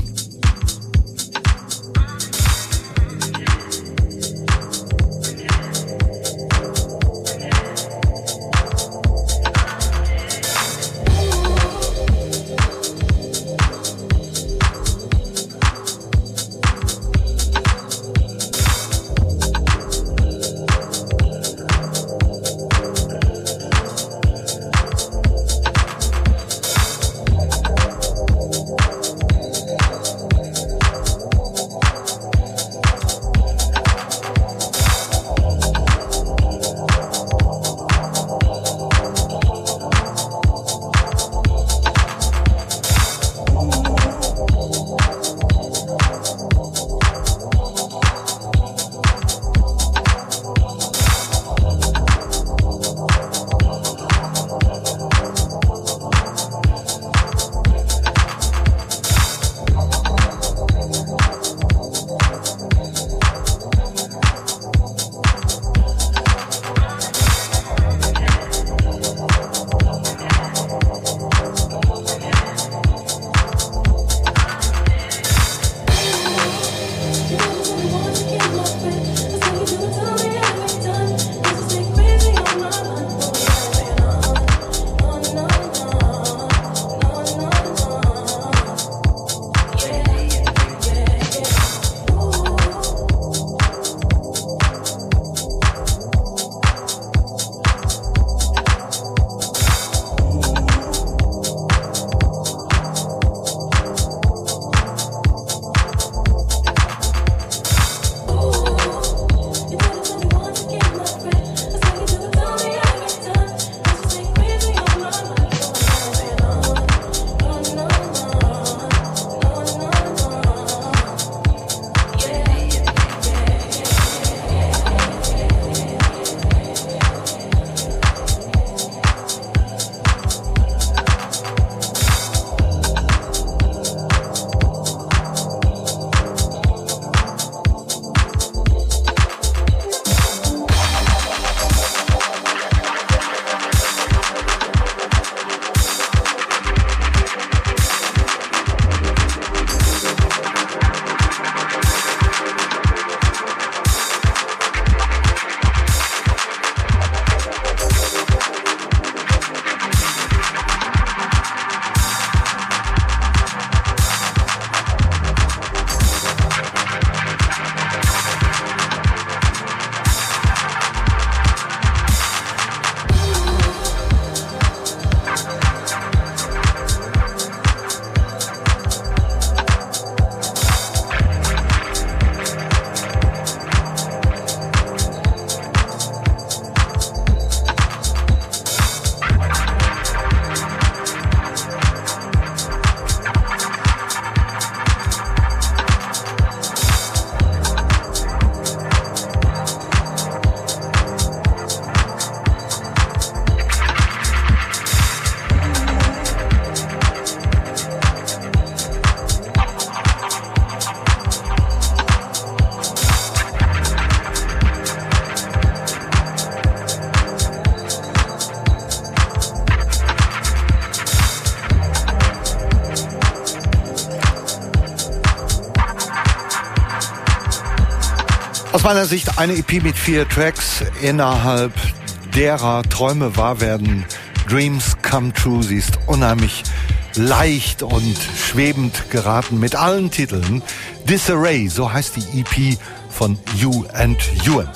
Aus meiner Sicht eine E P mit vier Tracks, innerhalb derer Träume wahr werden, Dreams come true. Sie ist unheimlich leicht und schwebend geraten mit allen Titeln. Disarray, so heißt die E P von You and Ewan.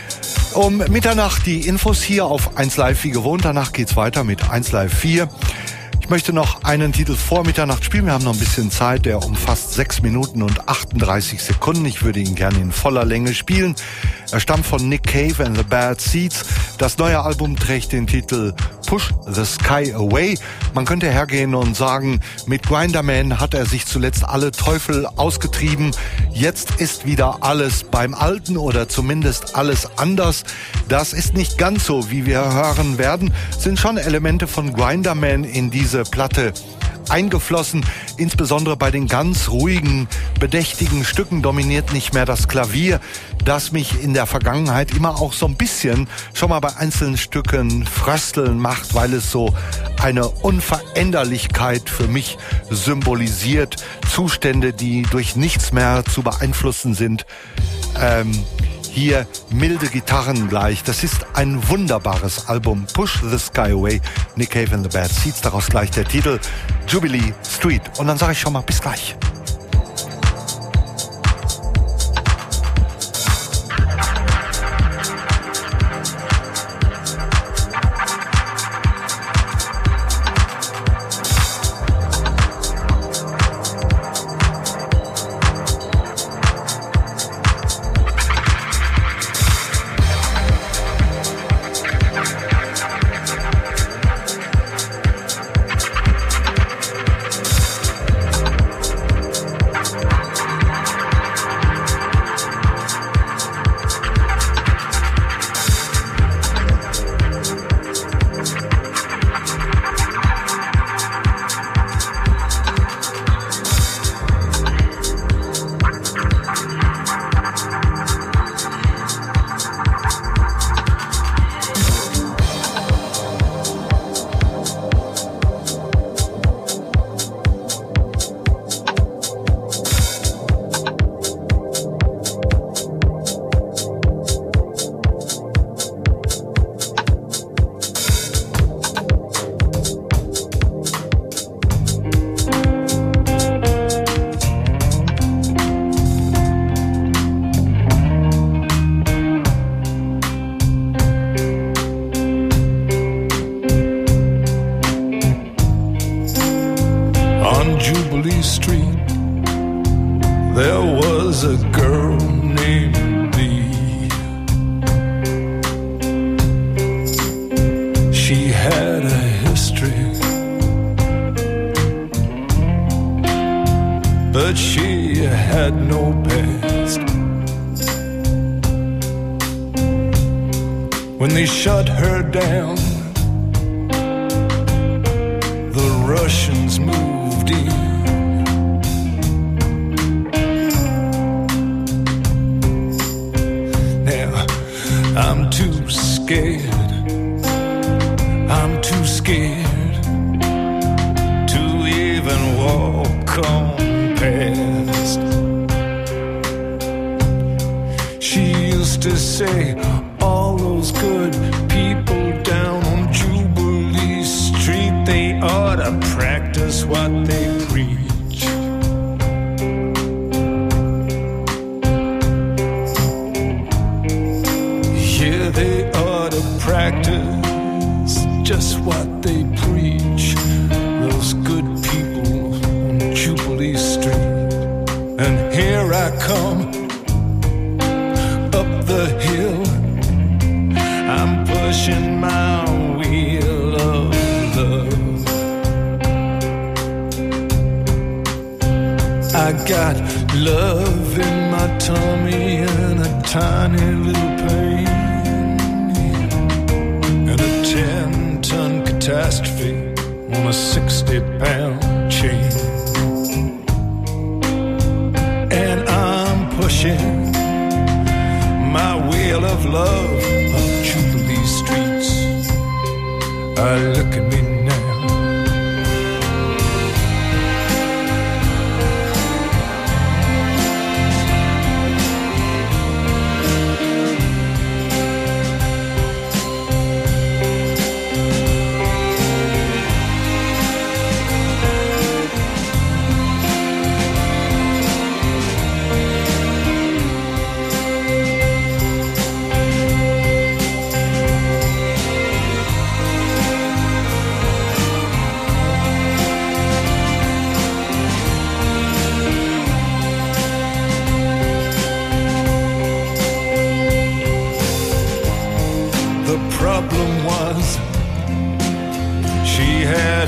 Um Mitternacht die Infos hier auf eins Live wie gewohnt. Danach geht's weiter mit eins Live vier. möchte noch einen Titel vor Mitternacht spielen. Wir haben noch ein bisschen Zeit, der umfasst sechs Minuten und achtunddreißig Sekunden. Ich würde ihn gerne in voller Länge spielen. Er stammt von Nick Cave and the Bad Seeds. Das neue Album trägt den Titel Push the Sky Away. Man könnte hergehen und sagen, mit Grinderman hat er sich zuletzt alle Teufel ausgetrieben. Jetzt ist wieder alles beim Alten oder zumindest alles anders. Das ist nicht ganz so, wie wir hören werden. Sind schon Elemente von Grinderman in diese Platte eingeflossen. Insbesondere bei den ganz ruhigen, bedächtigen Stücken dominiert nicht mehr das Klavier, das mich in der Vergangenheit immer auch so ein bisschen schon mal bei einzelnen Stücken frösteln macht, weil es so eine Unveränderlichkeit für mich symbolisiert. Zustände, die durch nichts mehr zu beeinflussen sind. Ähm, Hier milde Gitarren gleich. Das ist ein wunderbares Album. Push the Sky Away. Nick Cave and the Bad Seeds. Daraus gleich der Titel Jubilee Street. Und dann sage ich schon mal bis gleich. When they shut her down, the Russians moved in. Now I'm too scared, I'm too scared to even walk on past. She used to say, all those good people down on Jubilee Street, they ought to practice what they preach. Yeah, they ought to practice just what they preach. Those good people on Jubilee Street. And here I come up the hill, I'm pushing my wheel of love. I got love in my tummy and a tiny little pain, and a ten-ton catastrophe on a sixty-pound chain. And I'm pushing my wheel of love up Jubilee streets. I look at me now.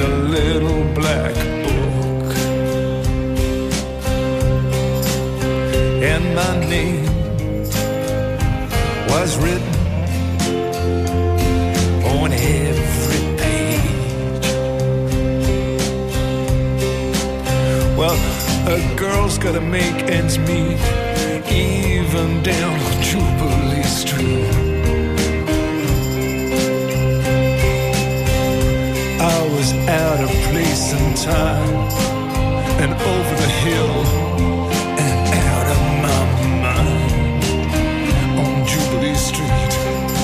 a little black book, and my name was written on every page. Well, a girl's gotta make ends meet, even down Jubilee Street. I was out of place and time, and over the hill and out of my mind on Jubilee Street.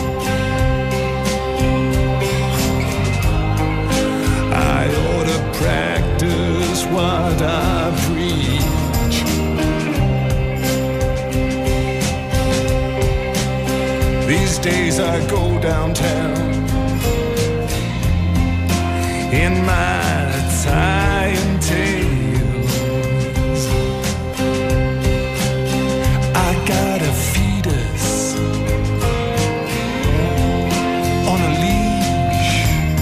I ought to practice what I preach. These days I go downtown in my tie and tails. I got a fetus on a leash.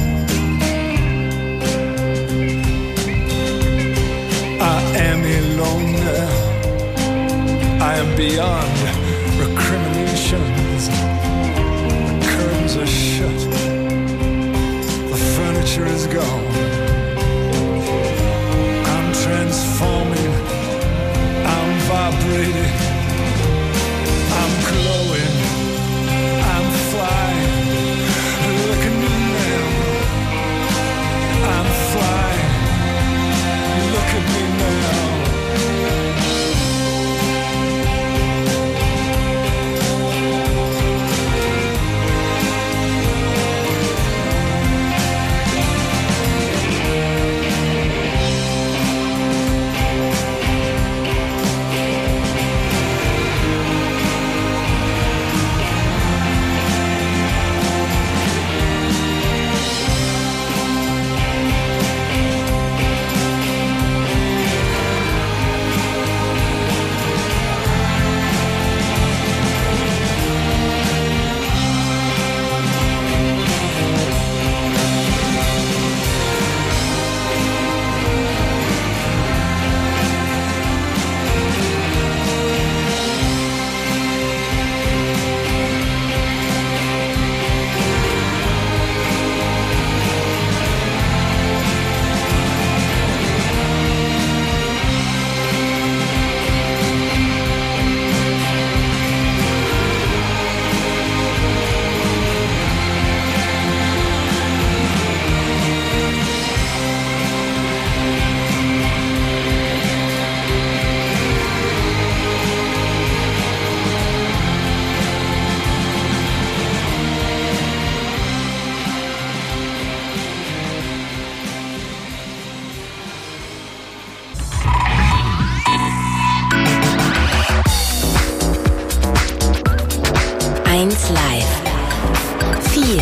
I am alone now. I am beyond recriminations. The curtains are shut. Furniture is gone. I'm transforming. I'm vibrating. I'm glowing. I'm flying. Look at me now. I'm flying. Look at me now. eins Live. vier.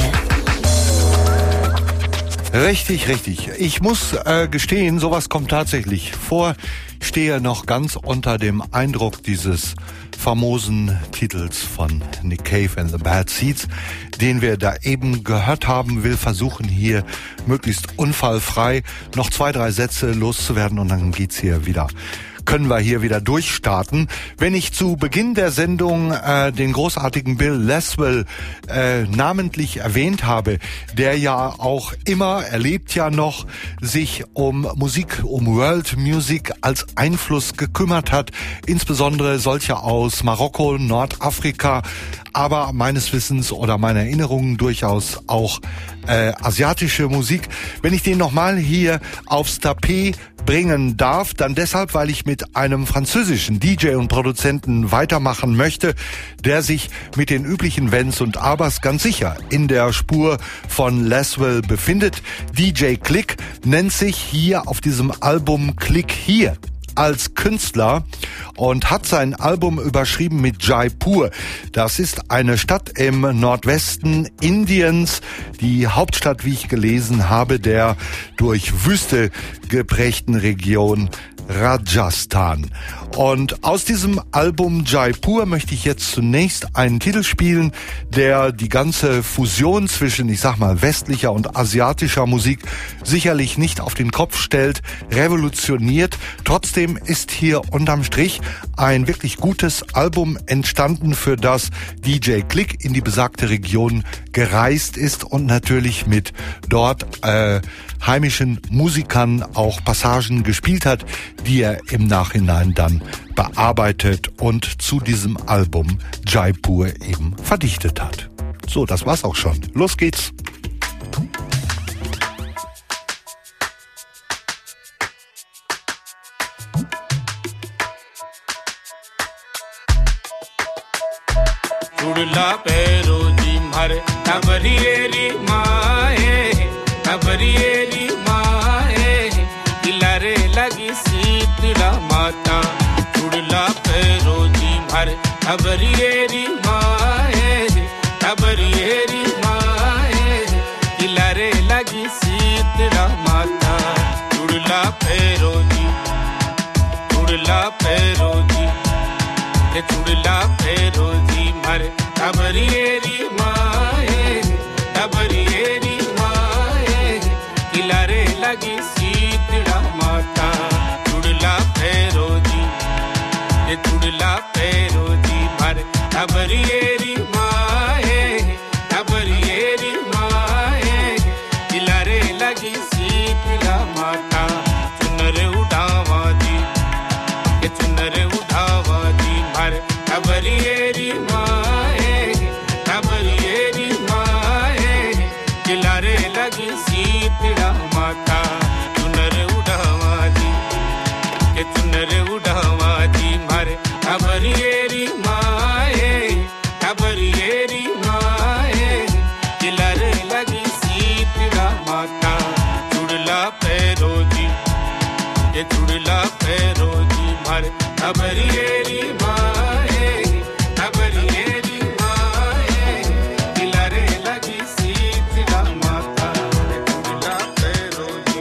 Richtig, richtig. Ich muss äh, gestehen, sowas kommt tatsächlich vor. Ich stehe noch ganz unter dem Eindruck dieses famosen Titels von Nick Cave and the Bad Seeds, den wir da eben gehört haben. Will versuchen, hier möglichst unfallfrei noch zwei, drei Sätze loszuwerden und dann geht's hier wieder. Können wir hier wieder durchstarten. Wenn ich zu Beginn der Sendung äh, den großartigen Bill Laswell äh, namentlich erwähnt habe, der ja auch immer, er lebt ja noch, sich um Musik, um World Music als Einfluss gekümmert hat, insbesondere solche aus Marokko, Nordafrika, aber meines Wissens oder meiner Erinnerungen durchaus auch äh, asiatische Musik. Wenn ich den nochmal hier aufs Tapet bringen darf, dann deshalb, weil ich mit einem französischen D J und Produzenten weitermachen möchte, der sich mit den üblichen Wenns und Abers ganz sicher in der Spur von Laswell befindet. D J Click nennt sich hier auf diesem Album Click hier als Künstler und hat sein Album überschrieben mit Jaipur. Das ist eine Stadt im Nordwesten Indiens, die Hauptstadt, wie ich gelesen habe, der durch Wüste geprägten Region Rajasthan. Und aus diesem Album Jaipur möchte ich jetzt zunächst einen Titel spielen, der die ganze Fusion zwischen, ich sag mal, westlicher und asiatischer Musik sicherlich nicht auf den Kopf stellt, revolutioniert. Trotzdem ist hier unterm Strich ein wirklich gutes Album entstanden, für das D J Click in die besagte Region gereist ist und natürlich mit dort äh, heimischen Musikern auch Passagen gespielt hat, die er im Nachhinein dann bearbeitet und zu diesem Album Jaipur eben verdichtet hat. So, das war's auch schon. Los geht's. चुड़ला पैरो जी मारे नबरिएरी माए नबरिएरी माए किलारे लगी सीतड़ा माता चुड़ला पैरो जी मारे नबरिएरी माए नबरिएरी माए किलारे लगी सीतड़ा माता चुड़ला पैरो जी चुड़ला पैरो जी के चुड़ला पैरो जी मारे नबरिएरी माए नबरिएरी माए किलारे लगी सीतड़ा माता चुड़ला पैरो जी के चुड़ला पैरो जी मारे नबरिएरी माए नबरिएरी माए किलारे लगी सीतड़ा माता चुनरे उड़ावा जी के चुनरे उड़ावा जी मारे नबरिएरी माए नबरिएरी माए किलारे लगी सीतड़ा माता चुनर उड़ावा जी के चुनर उड़ावा जी मारे नबरिएरी माए नबरिएरी माए किलारे लगी सीतड़ा माता चुड़ला पैरो जी के चुड़ला पैरो जी मारे नबरिएरी माए नबरिएरी माए किलारे लगी सीतड़ा माता चुड़ला पैरो जी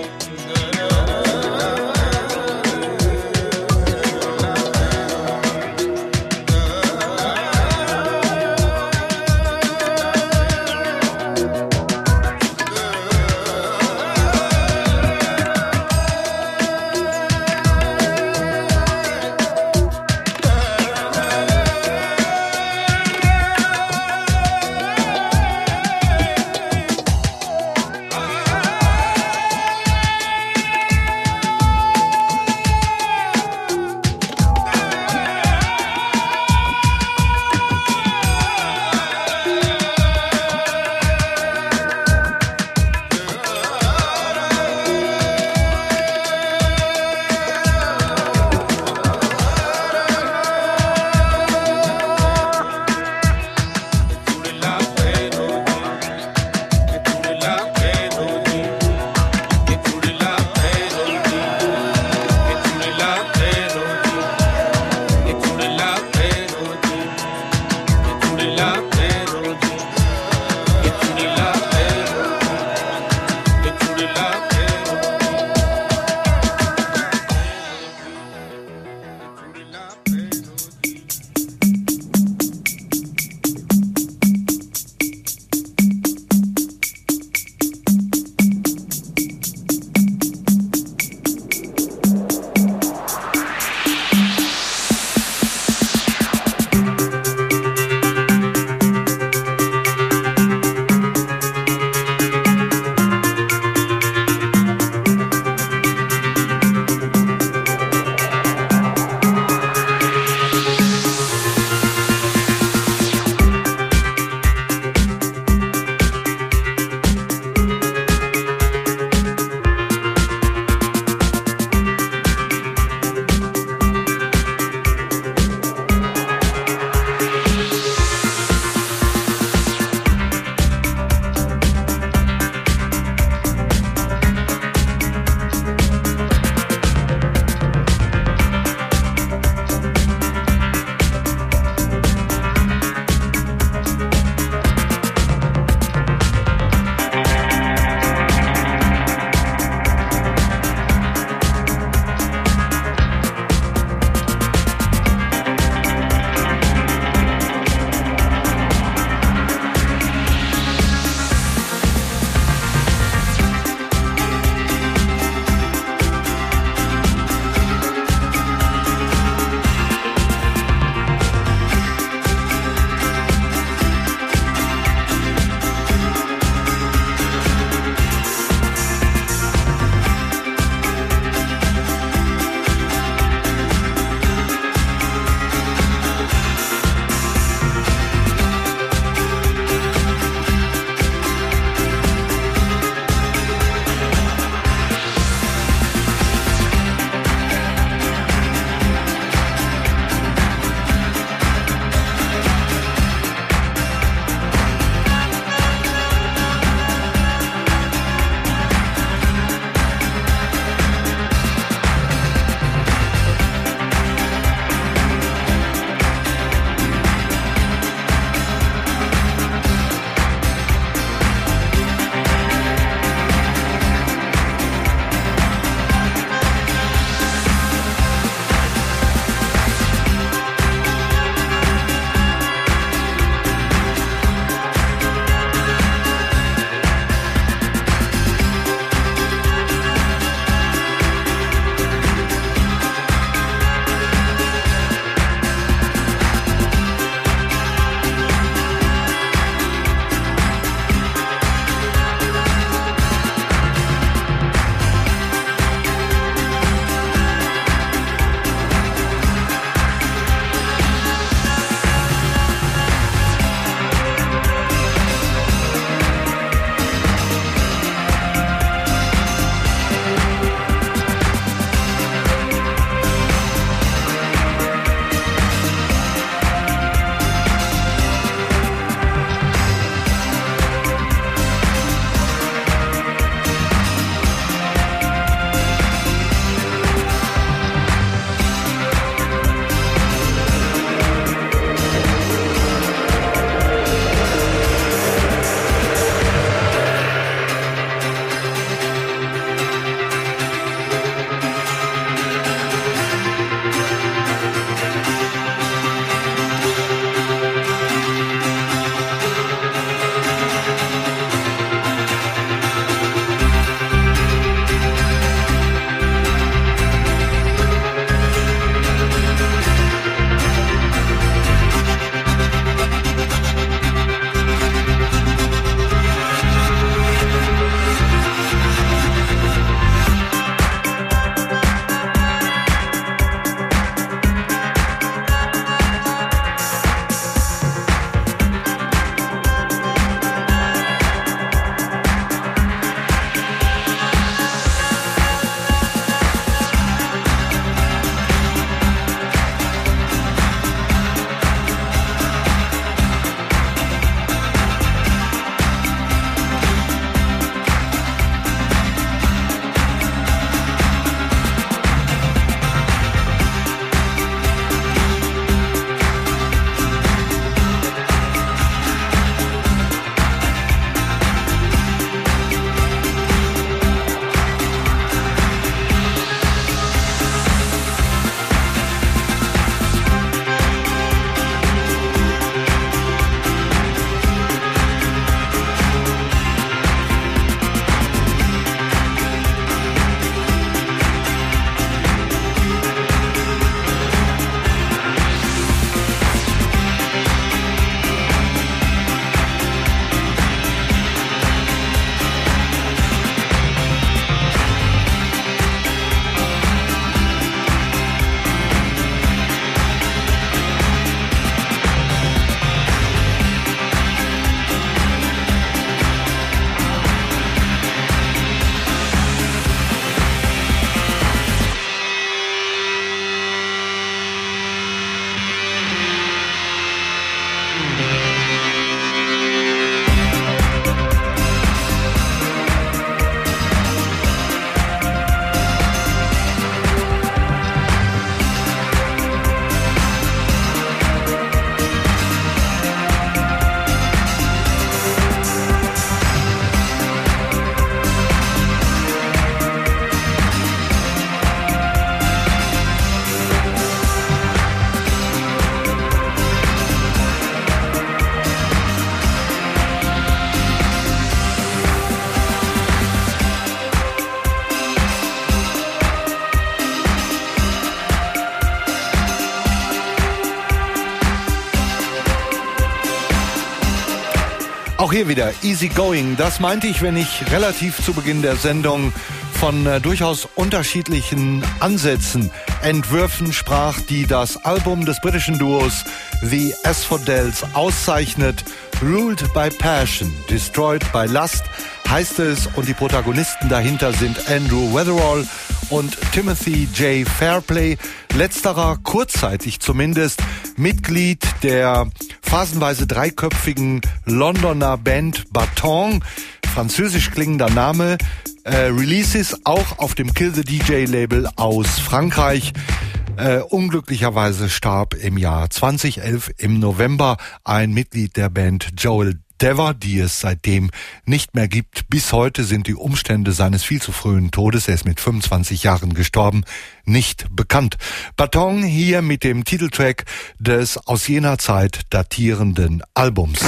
hier wieder Easy Going. Das meinte ich, wenn ich relativ zu Beginn der Sendung von äh, durchaus unterschiedlichen Ansätzen, Entwürfen sprach, die das Album des britischen Duos The Asphodels auszeichnet. Ruled by Passion, Destroyed by Lust heißt es, und die Protagonisten dahinter sind Andrew Weatherall und Timothy J. Fairplay. Letzterer kurzzeitig zumindest Mitglied der phasenweise dreiköpfigen Londoner Band Baton, französisch klingender Name, äh, Releases auch auf dem Kill the D J Label aus Frankreich. Äh, unglücklicherweise starb im Jahr zweitausendelf im November ein Mitglied der Band, Joel Dever, die es seitdem nicht mehr gibt. Bis heute sind die Umstände seines viel zu frühen Todes, er ist mit fünfundzwanzig Jahren gestorben, nicht bekannt. Baton hier mit dem Titeltrack des aus jener Zeit datierenden Albums.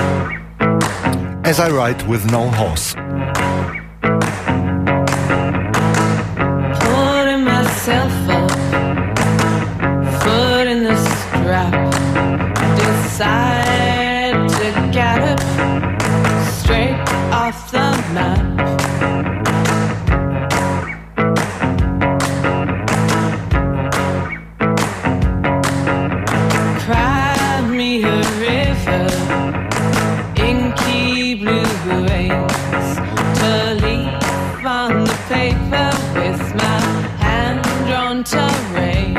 As I Ride With No Horse. Holding myself up, foot in the strap, decide to get it straight off the map. Cry me a river, inky blue veins, to leave on the paper with my hand drawn terrain.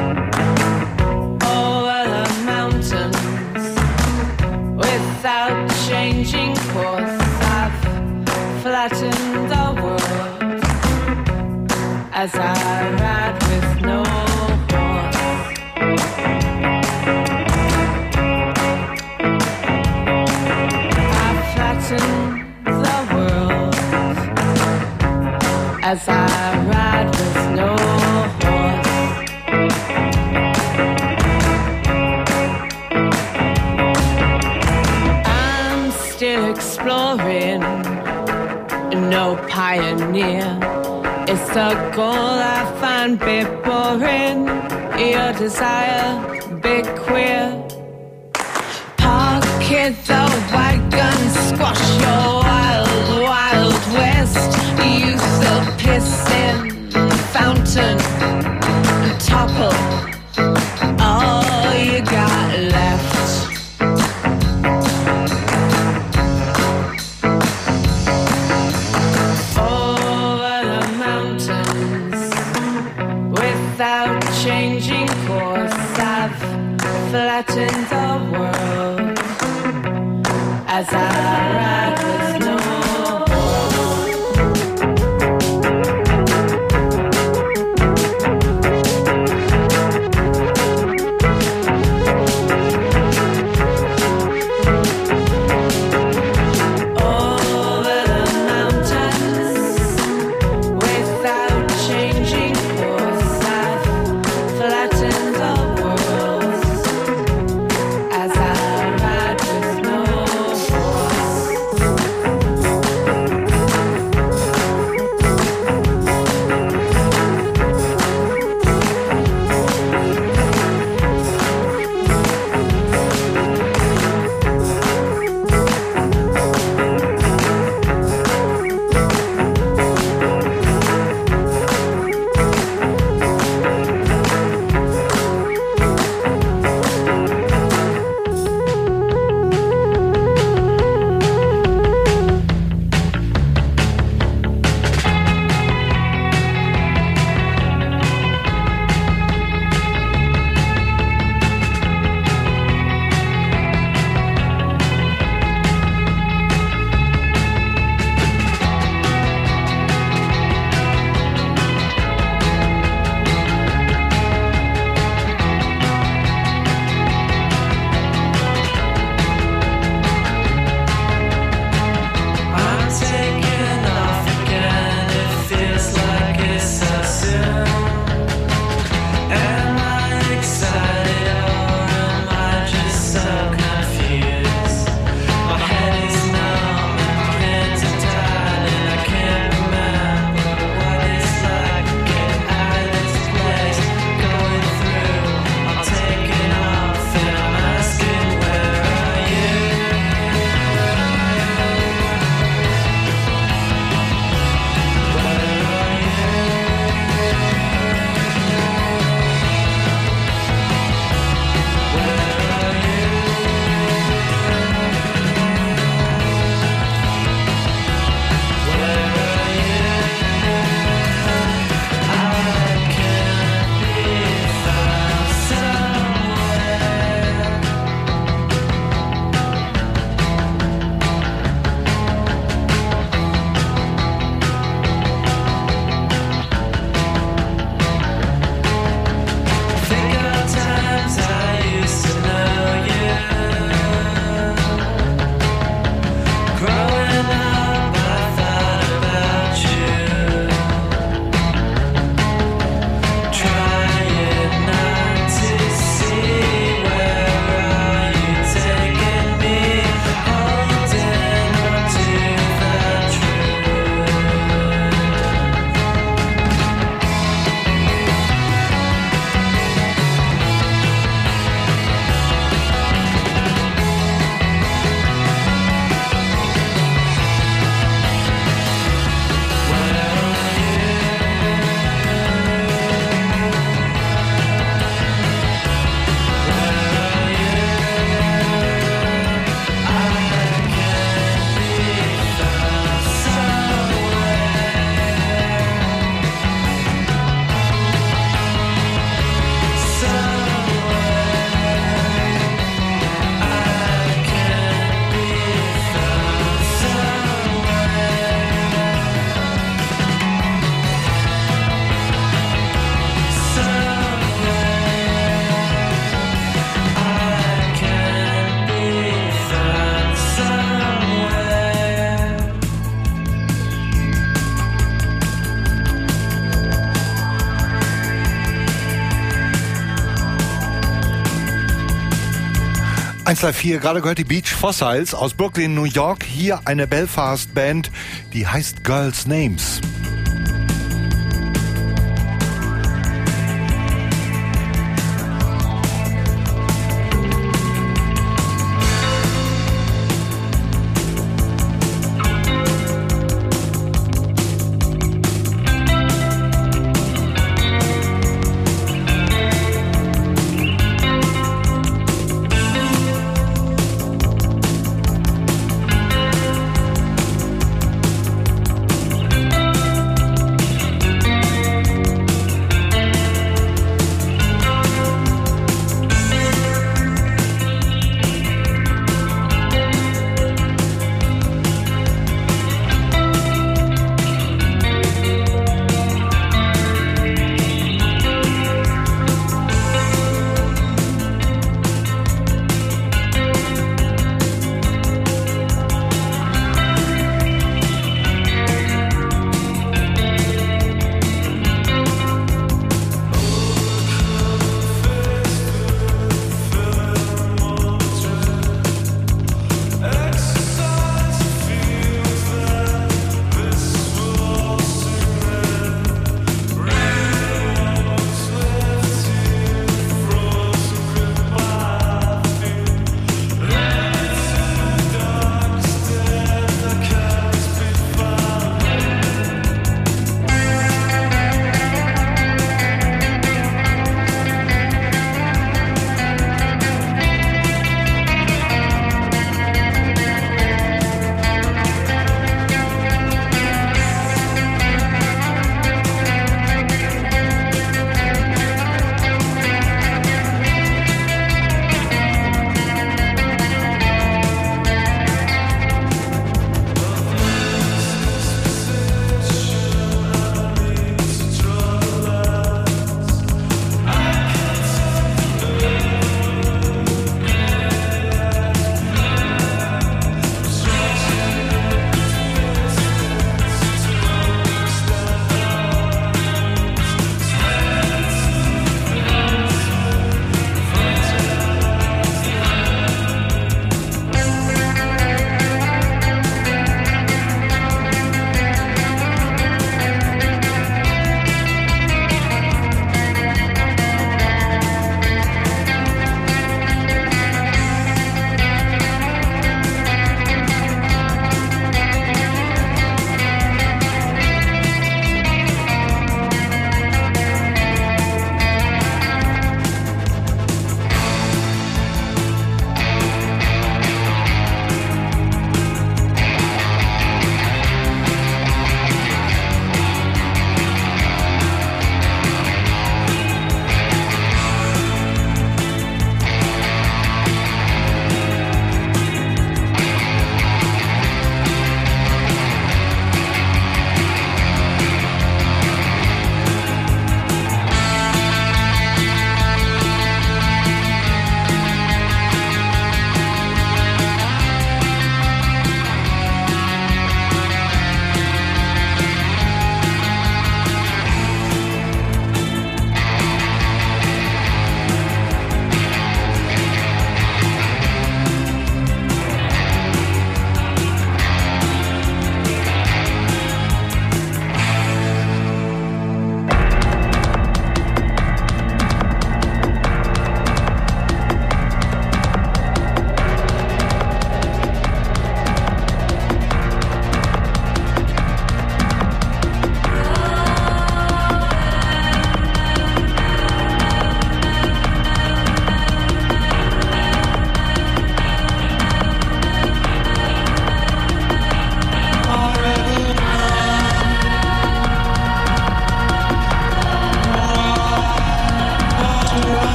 Over the mountains, without changing course, I've flattened the world as I ride with no horse. I flatten the world as I ride with no horse. I'm still exploring, no pioneer. It's a goal I find bit boring. Your desire, big queer. Pocket the wagon, squash your wild, wild west. Use the pissin fountain, topple all you got left. Over the mountains, without changing course, I've flattened the world as I ride with no as I ride with no eins drei vier, gerade gehört die Beach Fossils aus Brooklyn, New York. Hier eine Belfast-Band, die heißt Girls' Names. Thank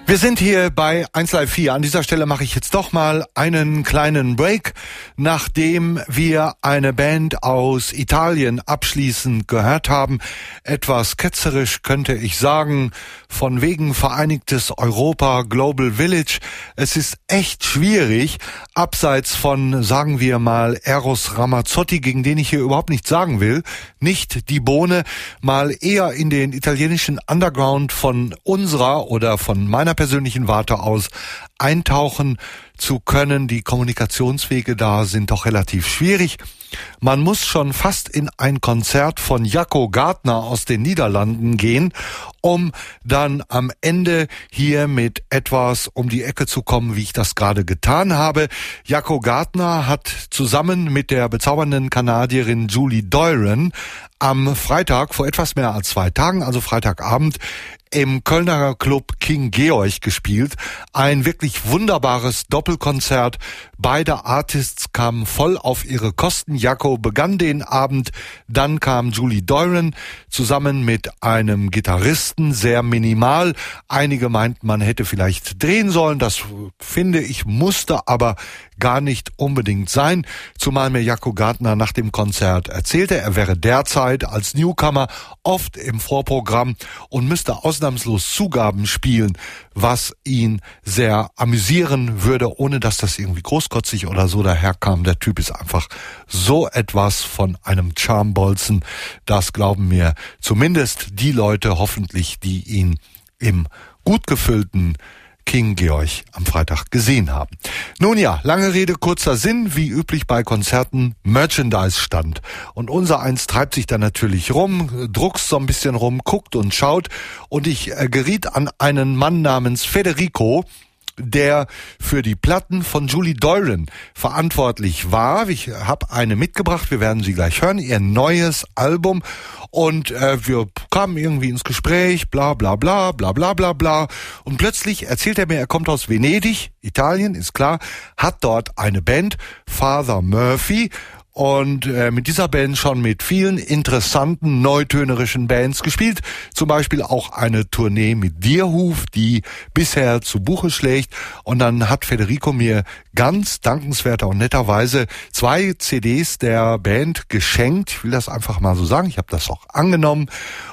Wir sind hier bei eins Live vier. An dieser Stelle mache ich jetzt doch mal einen kleinen Break, nachdem wir eine Band aus Italien abschließend gehört haben. Etwas ketzerisch könnte ich sagen, von wegen Vereinigtes Europa, Global Village. Es ist echt schwierig, abseits von, sagen wir mal, Eros Ramazzotti, gegen den ich hier überhaupt nichts sagen will, nicht die Bohne, mal eher in den italienischen Underground von unserer oder von meiner persönlichen Warte aus eintauchen zu können. Die Kommunikationswege da sind doch relativ schwierig. Man muss schon fast in ein Konzert von Jacco Gardner aus den Niederlanden gehen, um dann am Ende hier mit etwas um die Ecke zu kommen, wie ich das gerade getan habe. Jacco Gardner hat zusammen mit der bezaubernden Kanadierin Julie Doiron am Freitag, vor etwas mehr als zwei Tagen, also Freitagabend, im Kölner Club King Georg gespielt. Ein wirklich wunderbares Doppelkonzert. Beide Artists kamen voll auf ihre Kosten. Jacco begann den Abend, dann kam Julie Doiron zusammen mit einem Gitarristen, sehr minimal. Einige meinten, man hätte vielleicht drehen sollen. Das finde ich musste aber gar nicht unbedingt sein, zumal mir Jacco Gardner nach dem Konzert erzählte, er wäre derzeit als Newcomer oft im Vorprogramm und müsste ausnahmslos Zugaben spielen, was ihn sehr amüsieren würde, ohne dass das irgendwie großkotzig oder so daherkam. Der Typ ist einfach so etwas von einem Charmbolzen, das glauben mir zumindest die Leute hoffentlich, die ihn im gut gefüllten King Georg am Freitag gesehen haben. Nun ja, lange Rede, kurzer Sinn, wie üblich bei Konzerten, Merchandise-Stand. Und unser eins treibt sich da natürlich rum, druckst so ein bisschen rum, guckt und schaut. Und ich äh, geriet an einen Mann namens Federico, der für die Platten von Julie Doiron verantwortlich war. Ich habe eine mitgebracht, wir werden sie gleich hören, ihr neues Album. Und äh, wir kamen irgendwie ins Gespräch, bla bla bla, bla bla bla bla. Und plötzlich erzählt er mir, er kommt aus Venedig, Italien, ist klar, hat dort eine Band, Father Murphy. Und äh, mit dieser Band schon mit vielen interessanten, neutönerischen Bands gespielt. Zum Beispiel auch eine Tournee mit Deerhoof, die bisher zu Buche schlägt. Und dann hat Federico mir ganz dankenswerter und netterweise zwei C Ds der Band geschenkt. Ich will das einfach mal so sagen, ich habe das auch angenommen.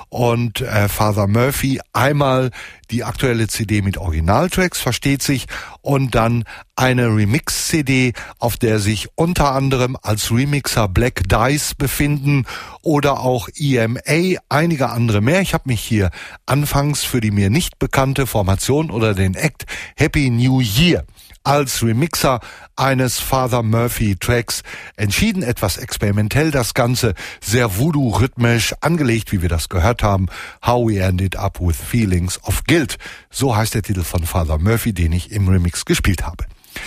Und äh, Father Murphy, einmal die aktuelle C D mit Originaltracks, versteht sich, und dann eine Remix-C D, auf der sich unter anderem als Remixer Black Dice befinden oder auch E M A, einige andere mehr. Ich habe mich hier anfangs für die mir nicht bekannte Formation oder den Act Happy New Year als Remixer eines Father Murphy Tracks entschieden, etwas experimentell das Ganze, sehr Voodoo-rhythmisch angelegt, wie wir das gehört haben. How We Ended Up With Feelings of Guilt. So heißt der Titel von Father Murphy, den ich im Remix gespielt habe.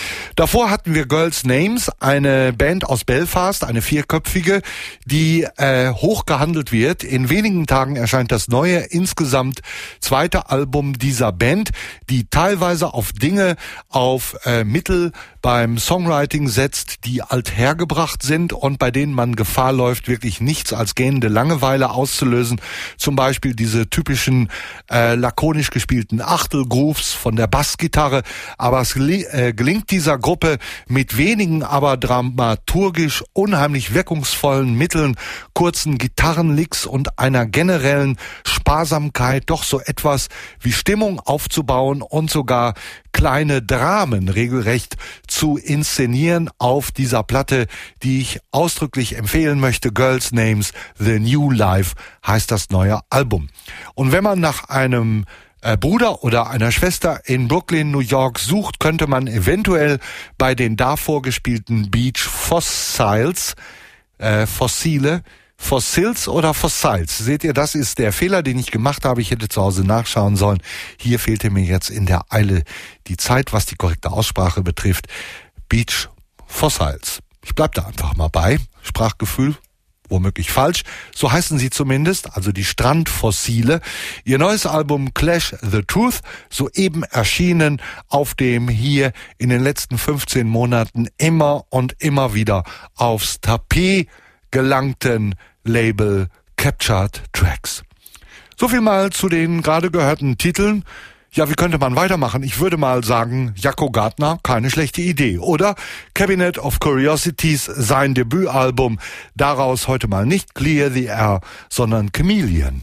Davor hatten wir Girls Names, eine Band aus Belfast, eine vierköpfige, die äh, hoch gehandelt wird. In wenigen Tagen erscheint das neue, insgesamt zweite Album dieser Band, die teilweise auf Dinge, auf äh, Mittel beim Songwriting setzt, die althergebracht sind und bei denen man Gefahr läuft, wirklich nichts als gähnende Langeweile auszulösen. Zum Beispiel diese typischen äh, lakonisch gespielten Achtelgrooves von der Bassgitarre, aber es äh, gelingt dieser Gruppe mit wenigen, aber dramaturgisch unheimlich wirkungsvollen Mitteln, kurzen Gitarrenlicks und einer generellen Sparsamkeit doch so etwas wie Stimmung aufzubauen und sogar kleine Dramen regelrecht zu inszenieren auf dieser Platte, die ich ausdrücklich empfehlen möchte. Girls Names, The New Life heißt das neue Album. Und wenn man nach einem Bruder oder einer Schwester in Brooklyn, New York sucht, könnte man eventuell bei den davor gespielten Beach Fossils, äh, Fossile, Fossils oder Fossils. Seht ihr, das ist der Fehler, den ich gemacht habe. Ich hätte zu Hause nachschauen sollen. Hier fehlte mir jetzt in der Eile die Zeit, was die korrekte Aussprache betrifft. Beach Fossils. Ich bleib da einfach mal bei. Sprachgefühl. Womöglich falsch, so heißen sie zumindest, also die Strandfossile. Ihr neues Album Clash the Truth, soeben erschienen auf dem hier in den letzten fünfzehn Monaten immer und immer wieder aufs Tapet gelangten Label Captured Tracks. So viel mal zu den gerade gehörten Titeln. Ja, wie könnte man weitermachen? Ich würde mal sagen, Jacko Gardner, keine schlechte Idee. Oder Cabinet of Curiosities, sein Debütalbum. Daraus heute mal nicht Clear the Air, sondern Chameleon.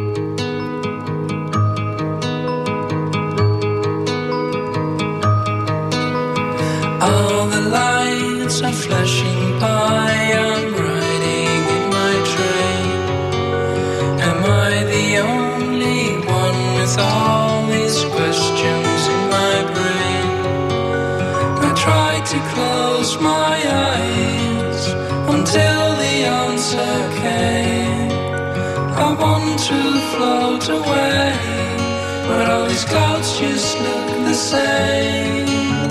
All the lights are flashing by, I'm riding in my train. Am I the only one with all these questions in my brain? I try to close my eyes until the answer came. I want to float away, but all these clouds just look the same.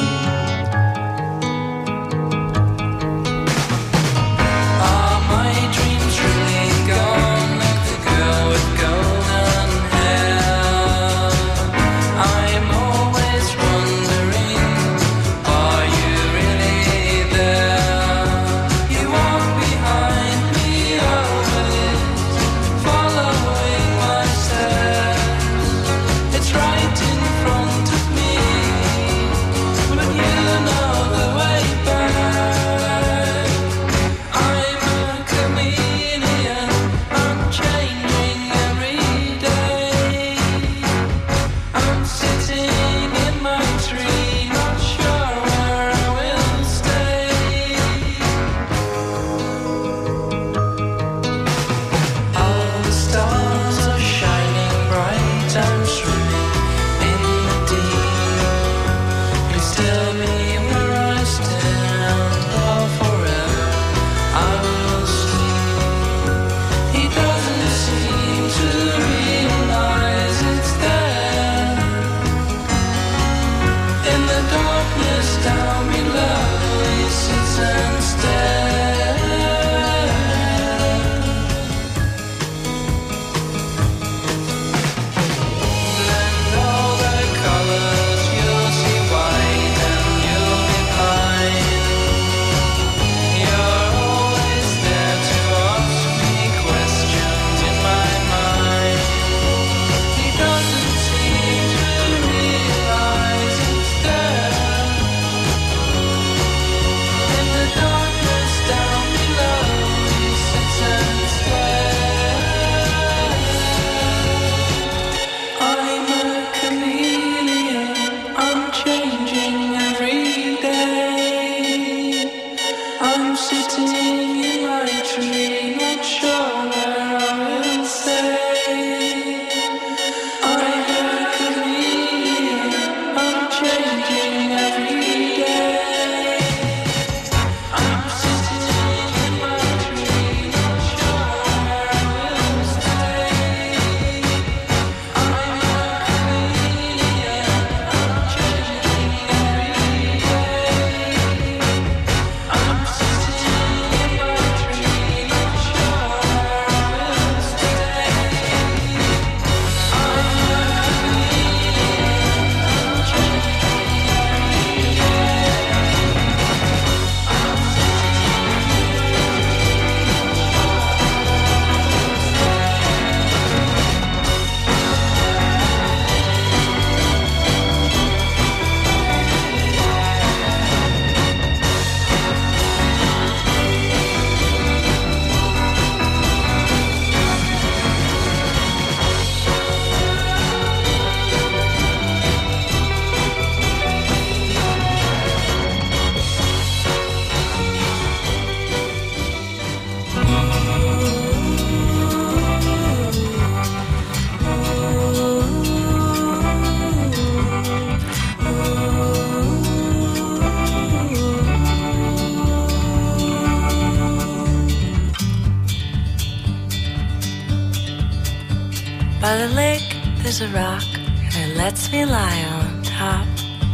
By the lake there's a rock and it lets me lie on top.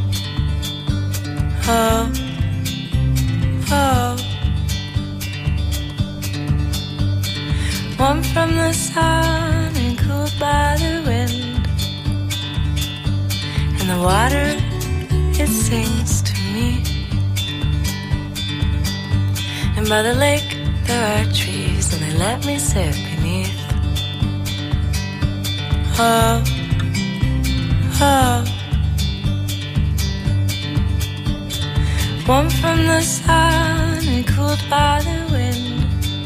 Oh, oh. Warm from the sun and cooled by the wind, and the water, it sings to me. And by the lake there are trees and they let me sit beneath. Oh, oh. Warm from the sun and cooled by the wind.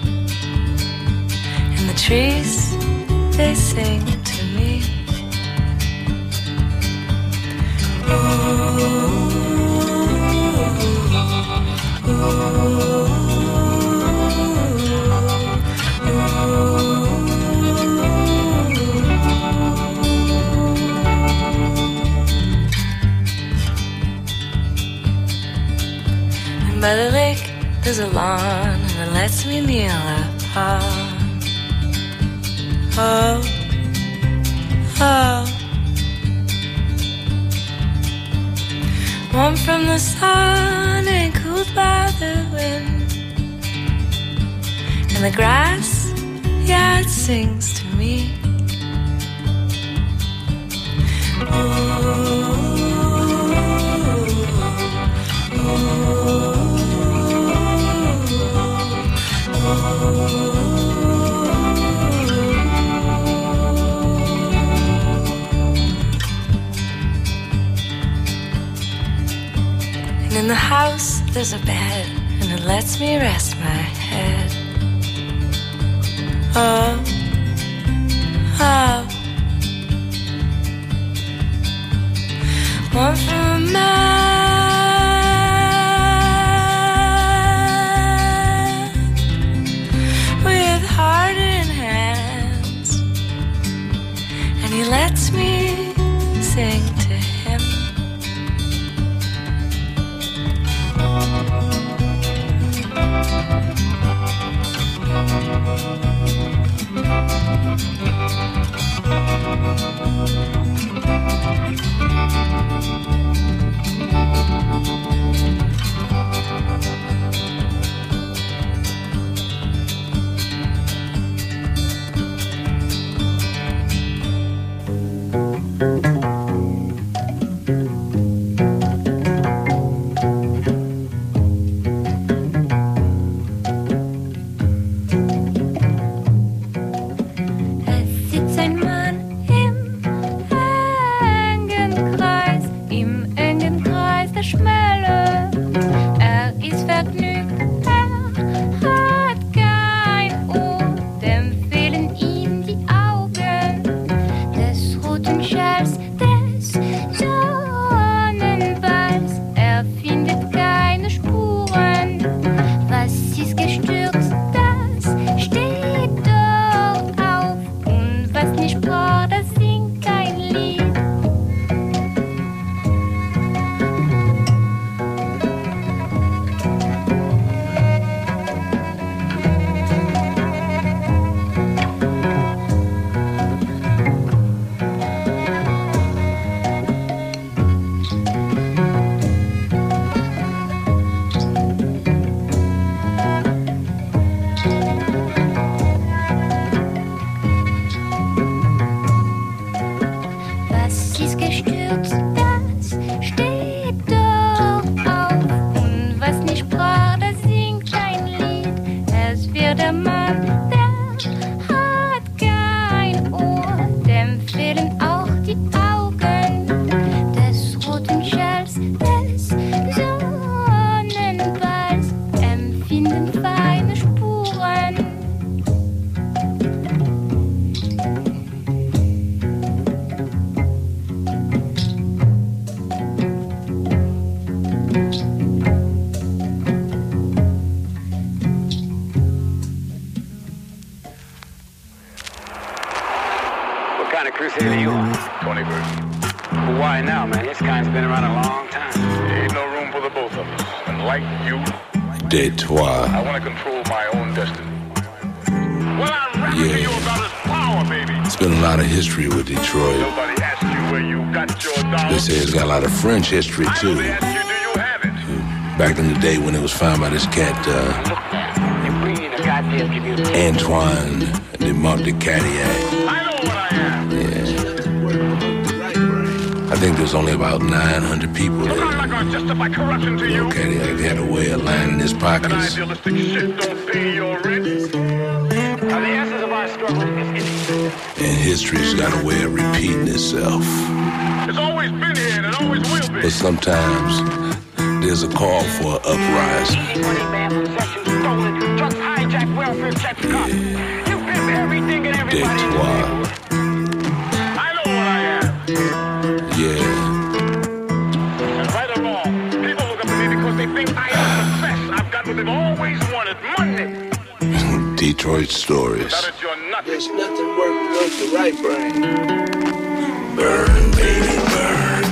And the trees, they sing to me. Ooh. And by the lake there's a lawn, and it lets me kneel upon. Oh, oh. Warm from the sun and cooled by the wind. And the grass, yeah, it sings to me. Ooh, ooh, ooh. And in the house there's a bed, and it lets me rest my head. Oh, oh. One from a man with heart in hands, and he lets me sing to him. Toi. I want to control my own destiny. Well, I'm rapping yeah. to you about his power, baby. It's been a lot of history with Detroit. Nobody asked you where you got your dollars. They say it's got a lot of French history, too. I only asked you, do you have it? Back in the day when it was found by this cat, uh, Antoine de Montcadillac. I know what I am. Yeah. I think there's only about nine hundred people there. I'm not going to justify corruption to you. Cadillac had a way of lining his pockets. That idealistic shit don't pay your rent. Now, the essence of our struggle is And history's got a way of repeating itself. It's always been here and it always will be. But sometimes there's a call for an uprising. Yeah. Dead-toi. I know what I am. Yeah. And right or wrong, people look up to me because they think I am the best. I've got what they've always wanted, money. Detroit stories. Without it, you're nothing. There's nothing worth like the right brain. Burn, baby, burn.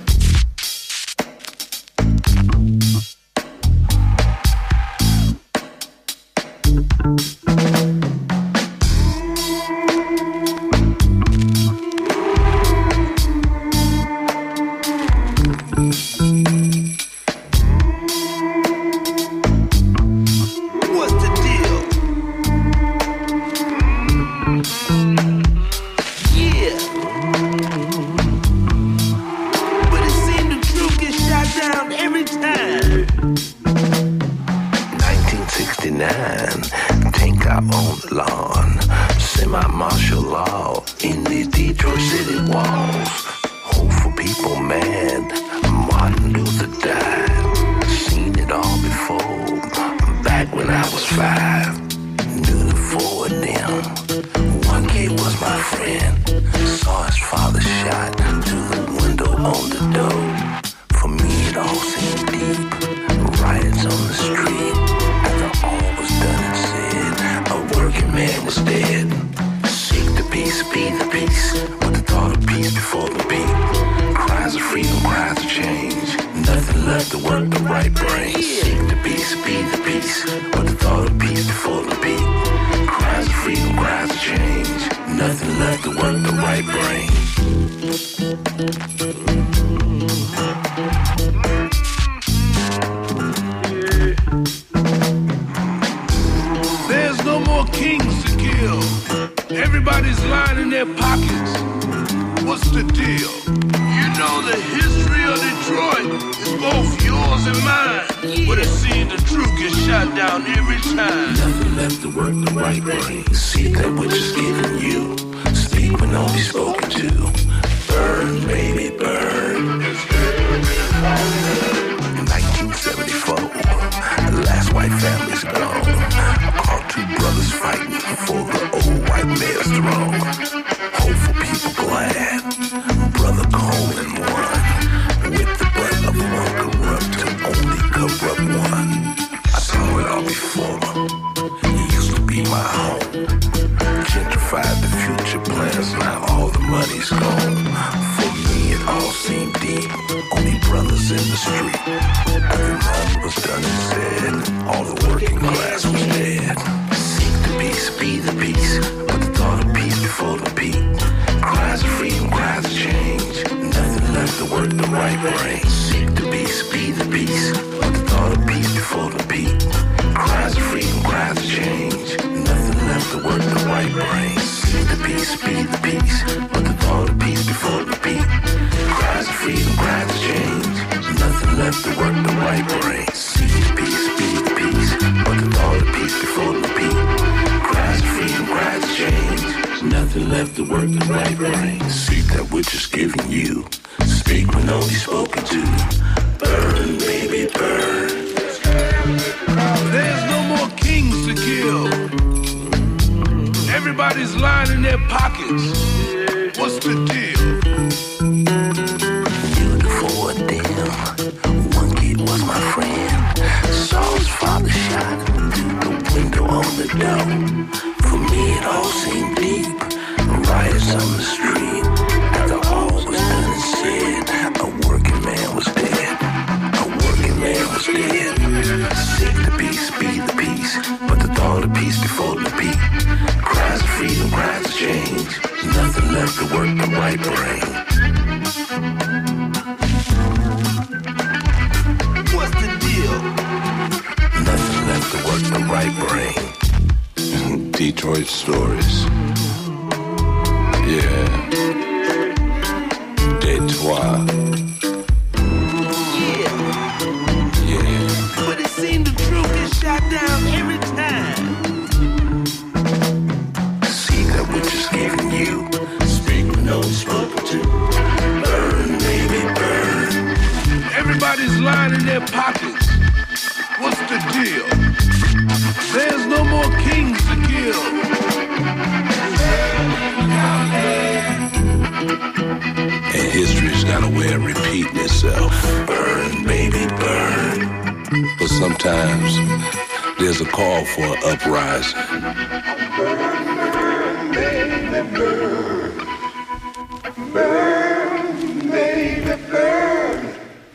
Detroit stories. Yeah. Detroit. Yeah. Yeah. But it seemed the truth gets shot down every time. See that which is given feel. Speak no spoken to. Burn, baby, burn. Everybody's lining their pockets. What's the deal? There's no more kings to kill. And history's got a way of repeating itself. Burn, baby, burn. But sometimes there's a call for an uprising. Burn, baby, burn. Burn, baby, burn.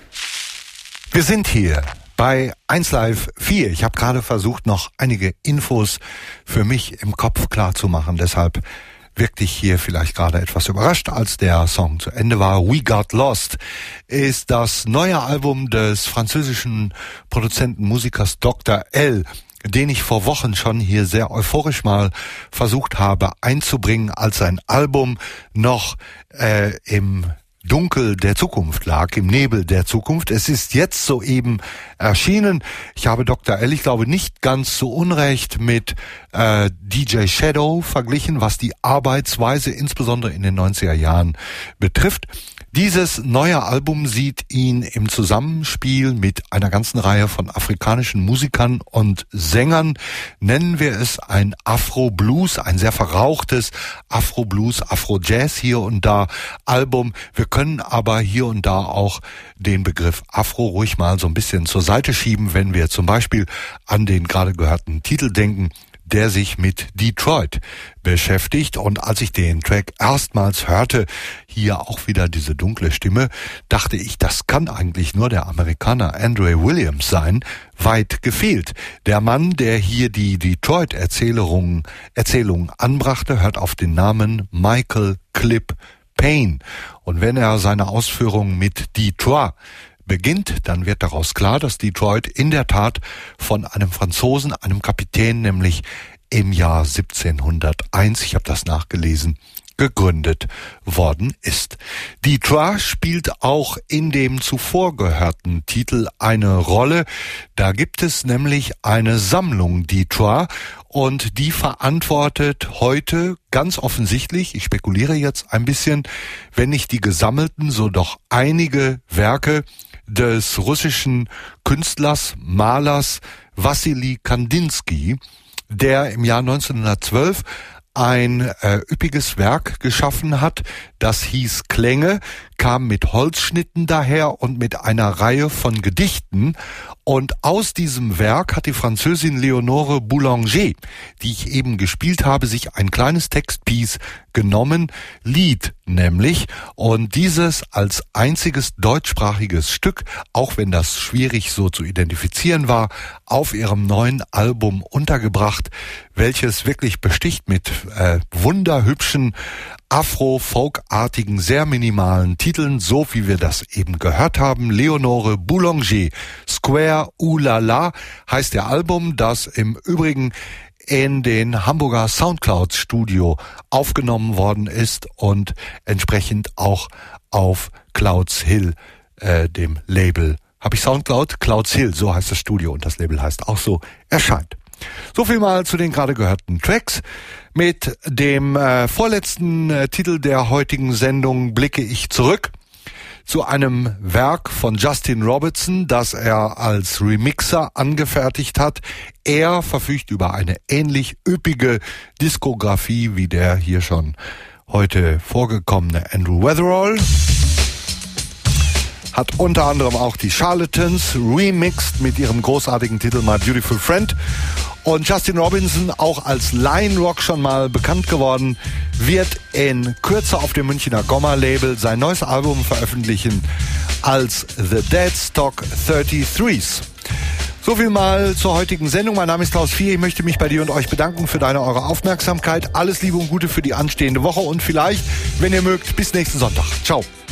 Wir sind hier bei eins Live vier. Ich habe gerade versucht, noch einige Infos für mich im Kopf klar zu machen. Deshalb wirkte ich hier vielleicht gerade etwas überrascht, als der Song zu Ende war. We Got Lost ist das neue Album des französischen Produzenten, Musikers Doktor L, den ich vor Wochen schon hier sehr euphorisch mal versucht habe einzubringen, als sein Album noch äh, im Dunkel der Zukunft lag, im Nebel der Zukunft. Es ist jetzt soeben erschienen. Ich habe Doktor L, ich glaube, nicht ganz so unrecht mit äh, D J Shadow verglichen, was die Arbeitsweise insbesondere in den neunziger Jahren betrifft. Dieses neue Album sieht ihn im Zusammenspiel mit einer ganzen Reihe von afrikanischen Musikern und Sängern, nennen wir es ein Afro-Blues, ein sehr verrauchtes Afro-Blues, Afro-Jazz hier und da Album. Wir können aber hier und da auch den Begriff Afro ruhig mal so ein bisschen zur Seite schieben, wenn wir zum Beispiel an den gerade gehörten Titel denken, der sich mit Detroit beschäftigt. Und als ich den Track erstmals hörte, hier auch wieder diese dunkle Stimme, dachte ich, das kann eigentlich nur der Amerikaner Andre Williams sein. Weit gefehlt. Der Mann, der hier die Detroit-Erzählungen Erzählungen anbrachte, hört auf den Namen Michael Clip Payne. Und wenn er seine Ausführungen mit Detroit beginnt, dann wird daraus klar, dass Detroit in der Tat von einem Franzosen, einem Kapitän, nämlich im Jahr siebzehnhunderteins, ich habe das nachgelesen, gegründet worden ist. Detroit spielt auch in dem zuvor gehörten Titel eine Rolle. Da gibt es nämlich eine Sammlung Detroit und die verantwortet heute ganz offensichtlich, ich spekuliere jetzt ein bisschen, wenn nicht die gesammelten, so doch einige Werke des russischen Künstlers, Malers Wassili Kandinsky, der im Jahr neunzehnhundertzwölf ein äh, üppiges Werk geschaffen hat, das hieß Klänge, kam mit Holzschnitten daher und mit einer Reihe von Gedichten. Und aus diesem Werk hat die Französin Leonore Boulanger, die ich eben gespielt habe, sich ein kleines Textpiece genommen, Lied nämlich. Und dieses als einziges deutschsprachiges Stück, auch wenn das schwierig so zu identifizieren war, auf ihrem neuen Album untergebracht, welches wirklich besticht mit äh, wunderhübschen Afro-Folk-artigen, sehr minimalen Titeln, so wie wir das eben gehört haben. Leonore Boulanger, Square Oulala heißt der Album, das im Übrigen in den Hamburger Soundcloud Studio aufgenommen worden ist und entsprechend auch auf Clouds Hill, äh, dem Label, habe ich Soundcloud? Clouds Hill, so heißt das Studio und das Label heißt auch so, erscheint. So viel mal zu den gerade gehörten Tracks. Mit dem äh, vorletzten äh, Titel der heutigen Sendung blicke ich zurück zu einem Werk von Justin Robertson, das er als Remixer angefertigt hat. Er verfügt über eine ähnlich üppige Diskografie wie der hier schon heute vorgekommene Andrew Weatherall. Hat unter anderem auch die Charlatans remixed mit ihrem großartigen Titel My Beautiful Friend. Und Justin Robinson, auch als Line Rock schon mal bekannt geworden, wird in Kürze auf dem Münchner Gomma-Label sein neues Album veröffentlichen als The Deadstock thirty-threes. So viel mal zur heutigen Sendung. Mein Name ist Klaus Vier. Ich möchte mich bei dir und euch bedanken für deine, eure Aufmerksamkeit. Alles Liebe und Gute für die anstehende Woche und vielleicht, wenn ihr mögt, bis nächsten Sonntag. Ciao.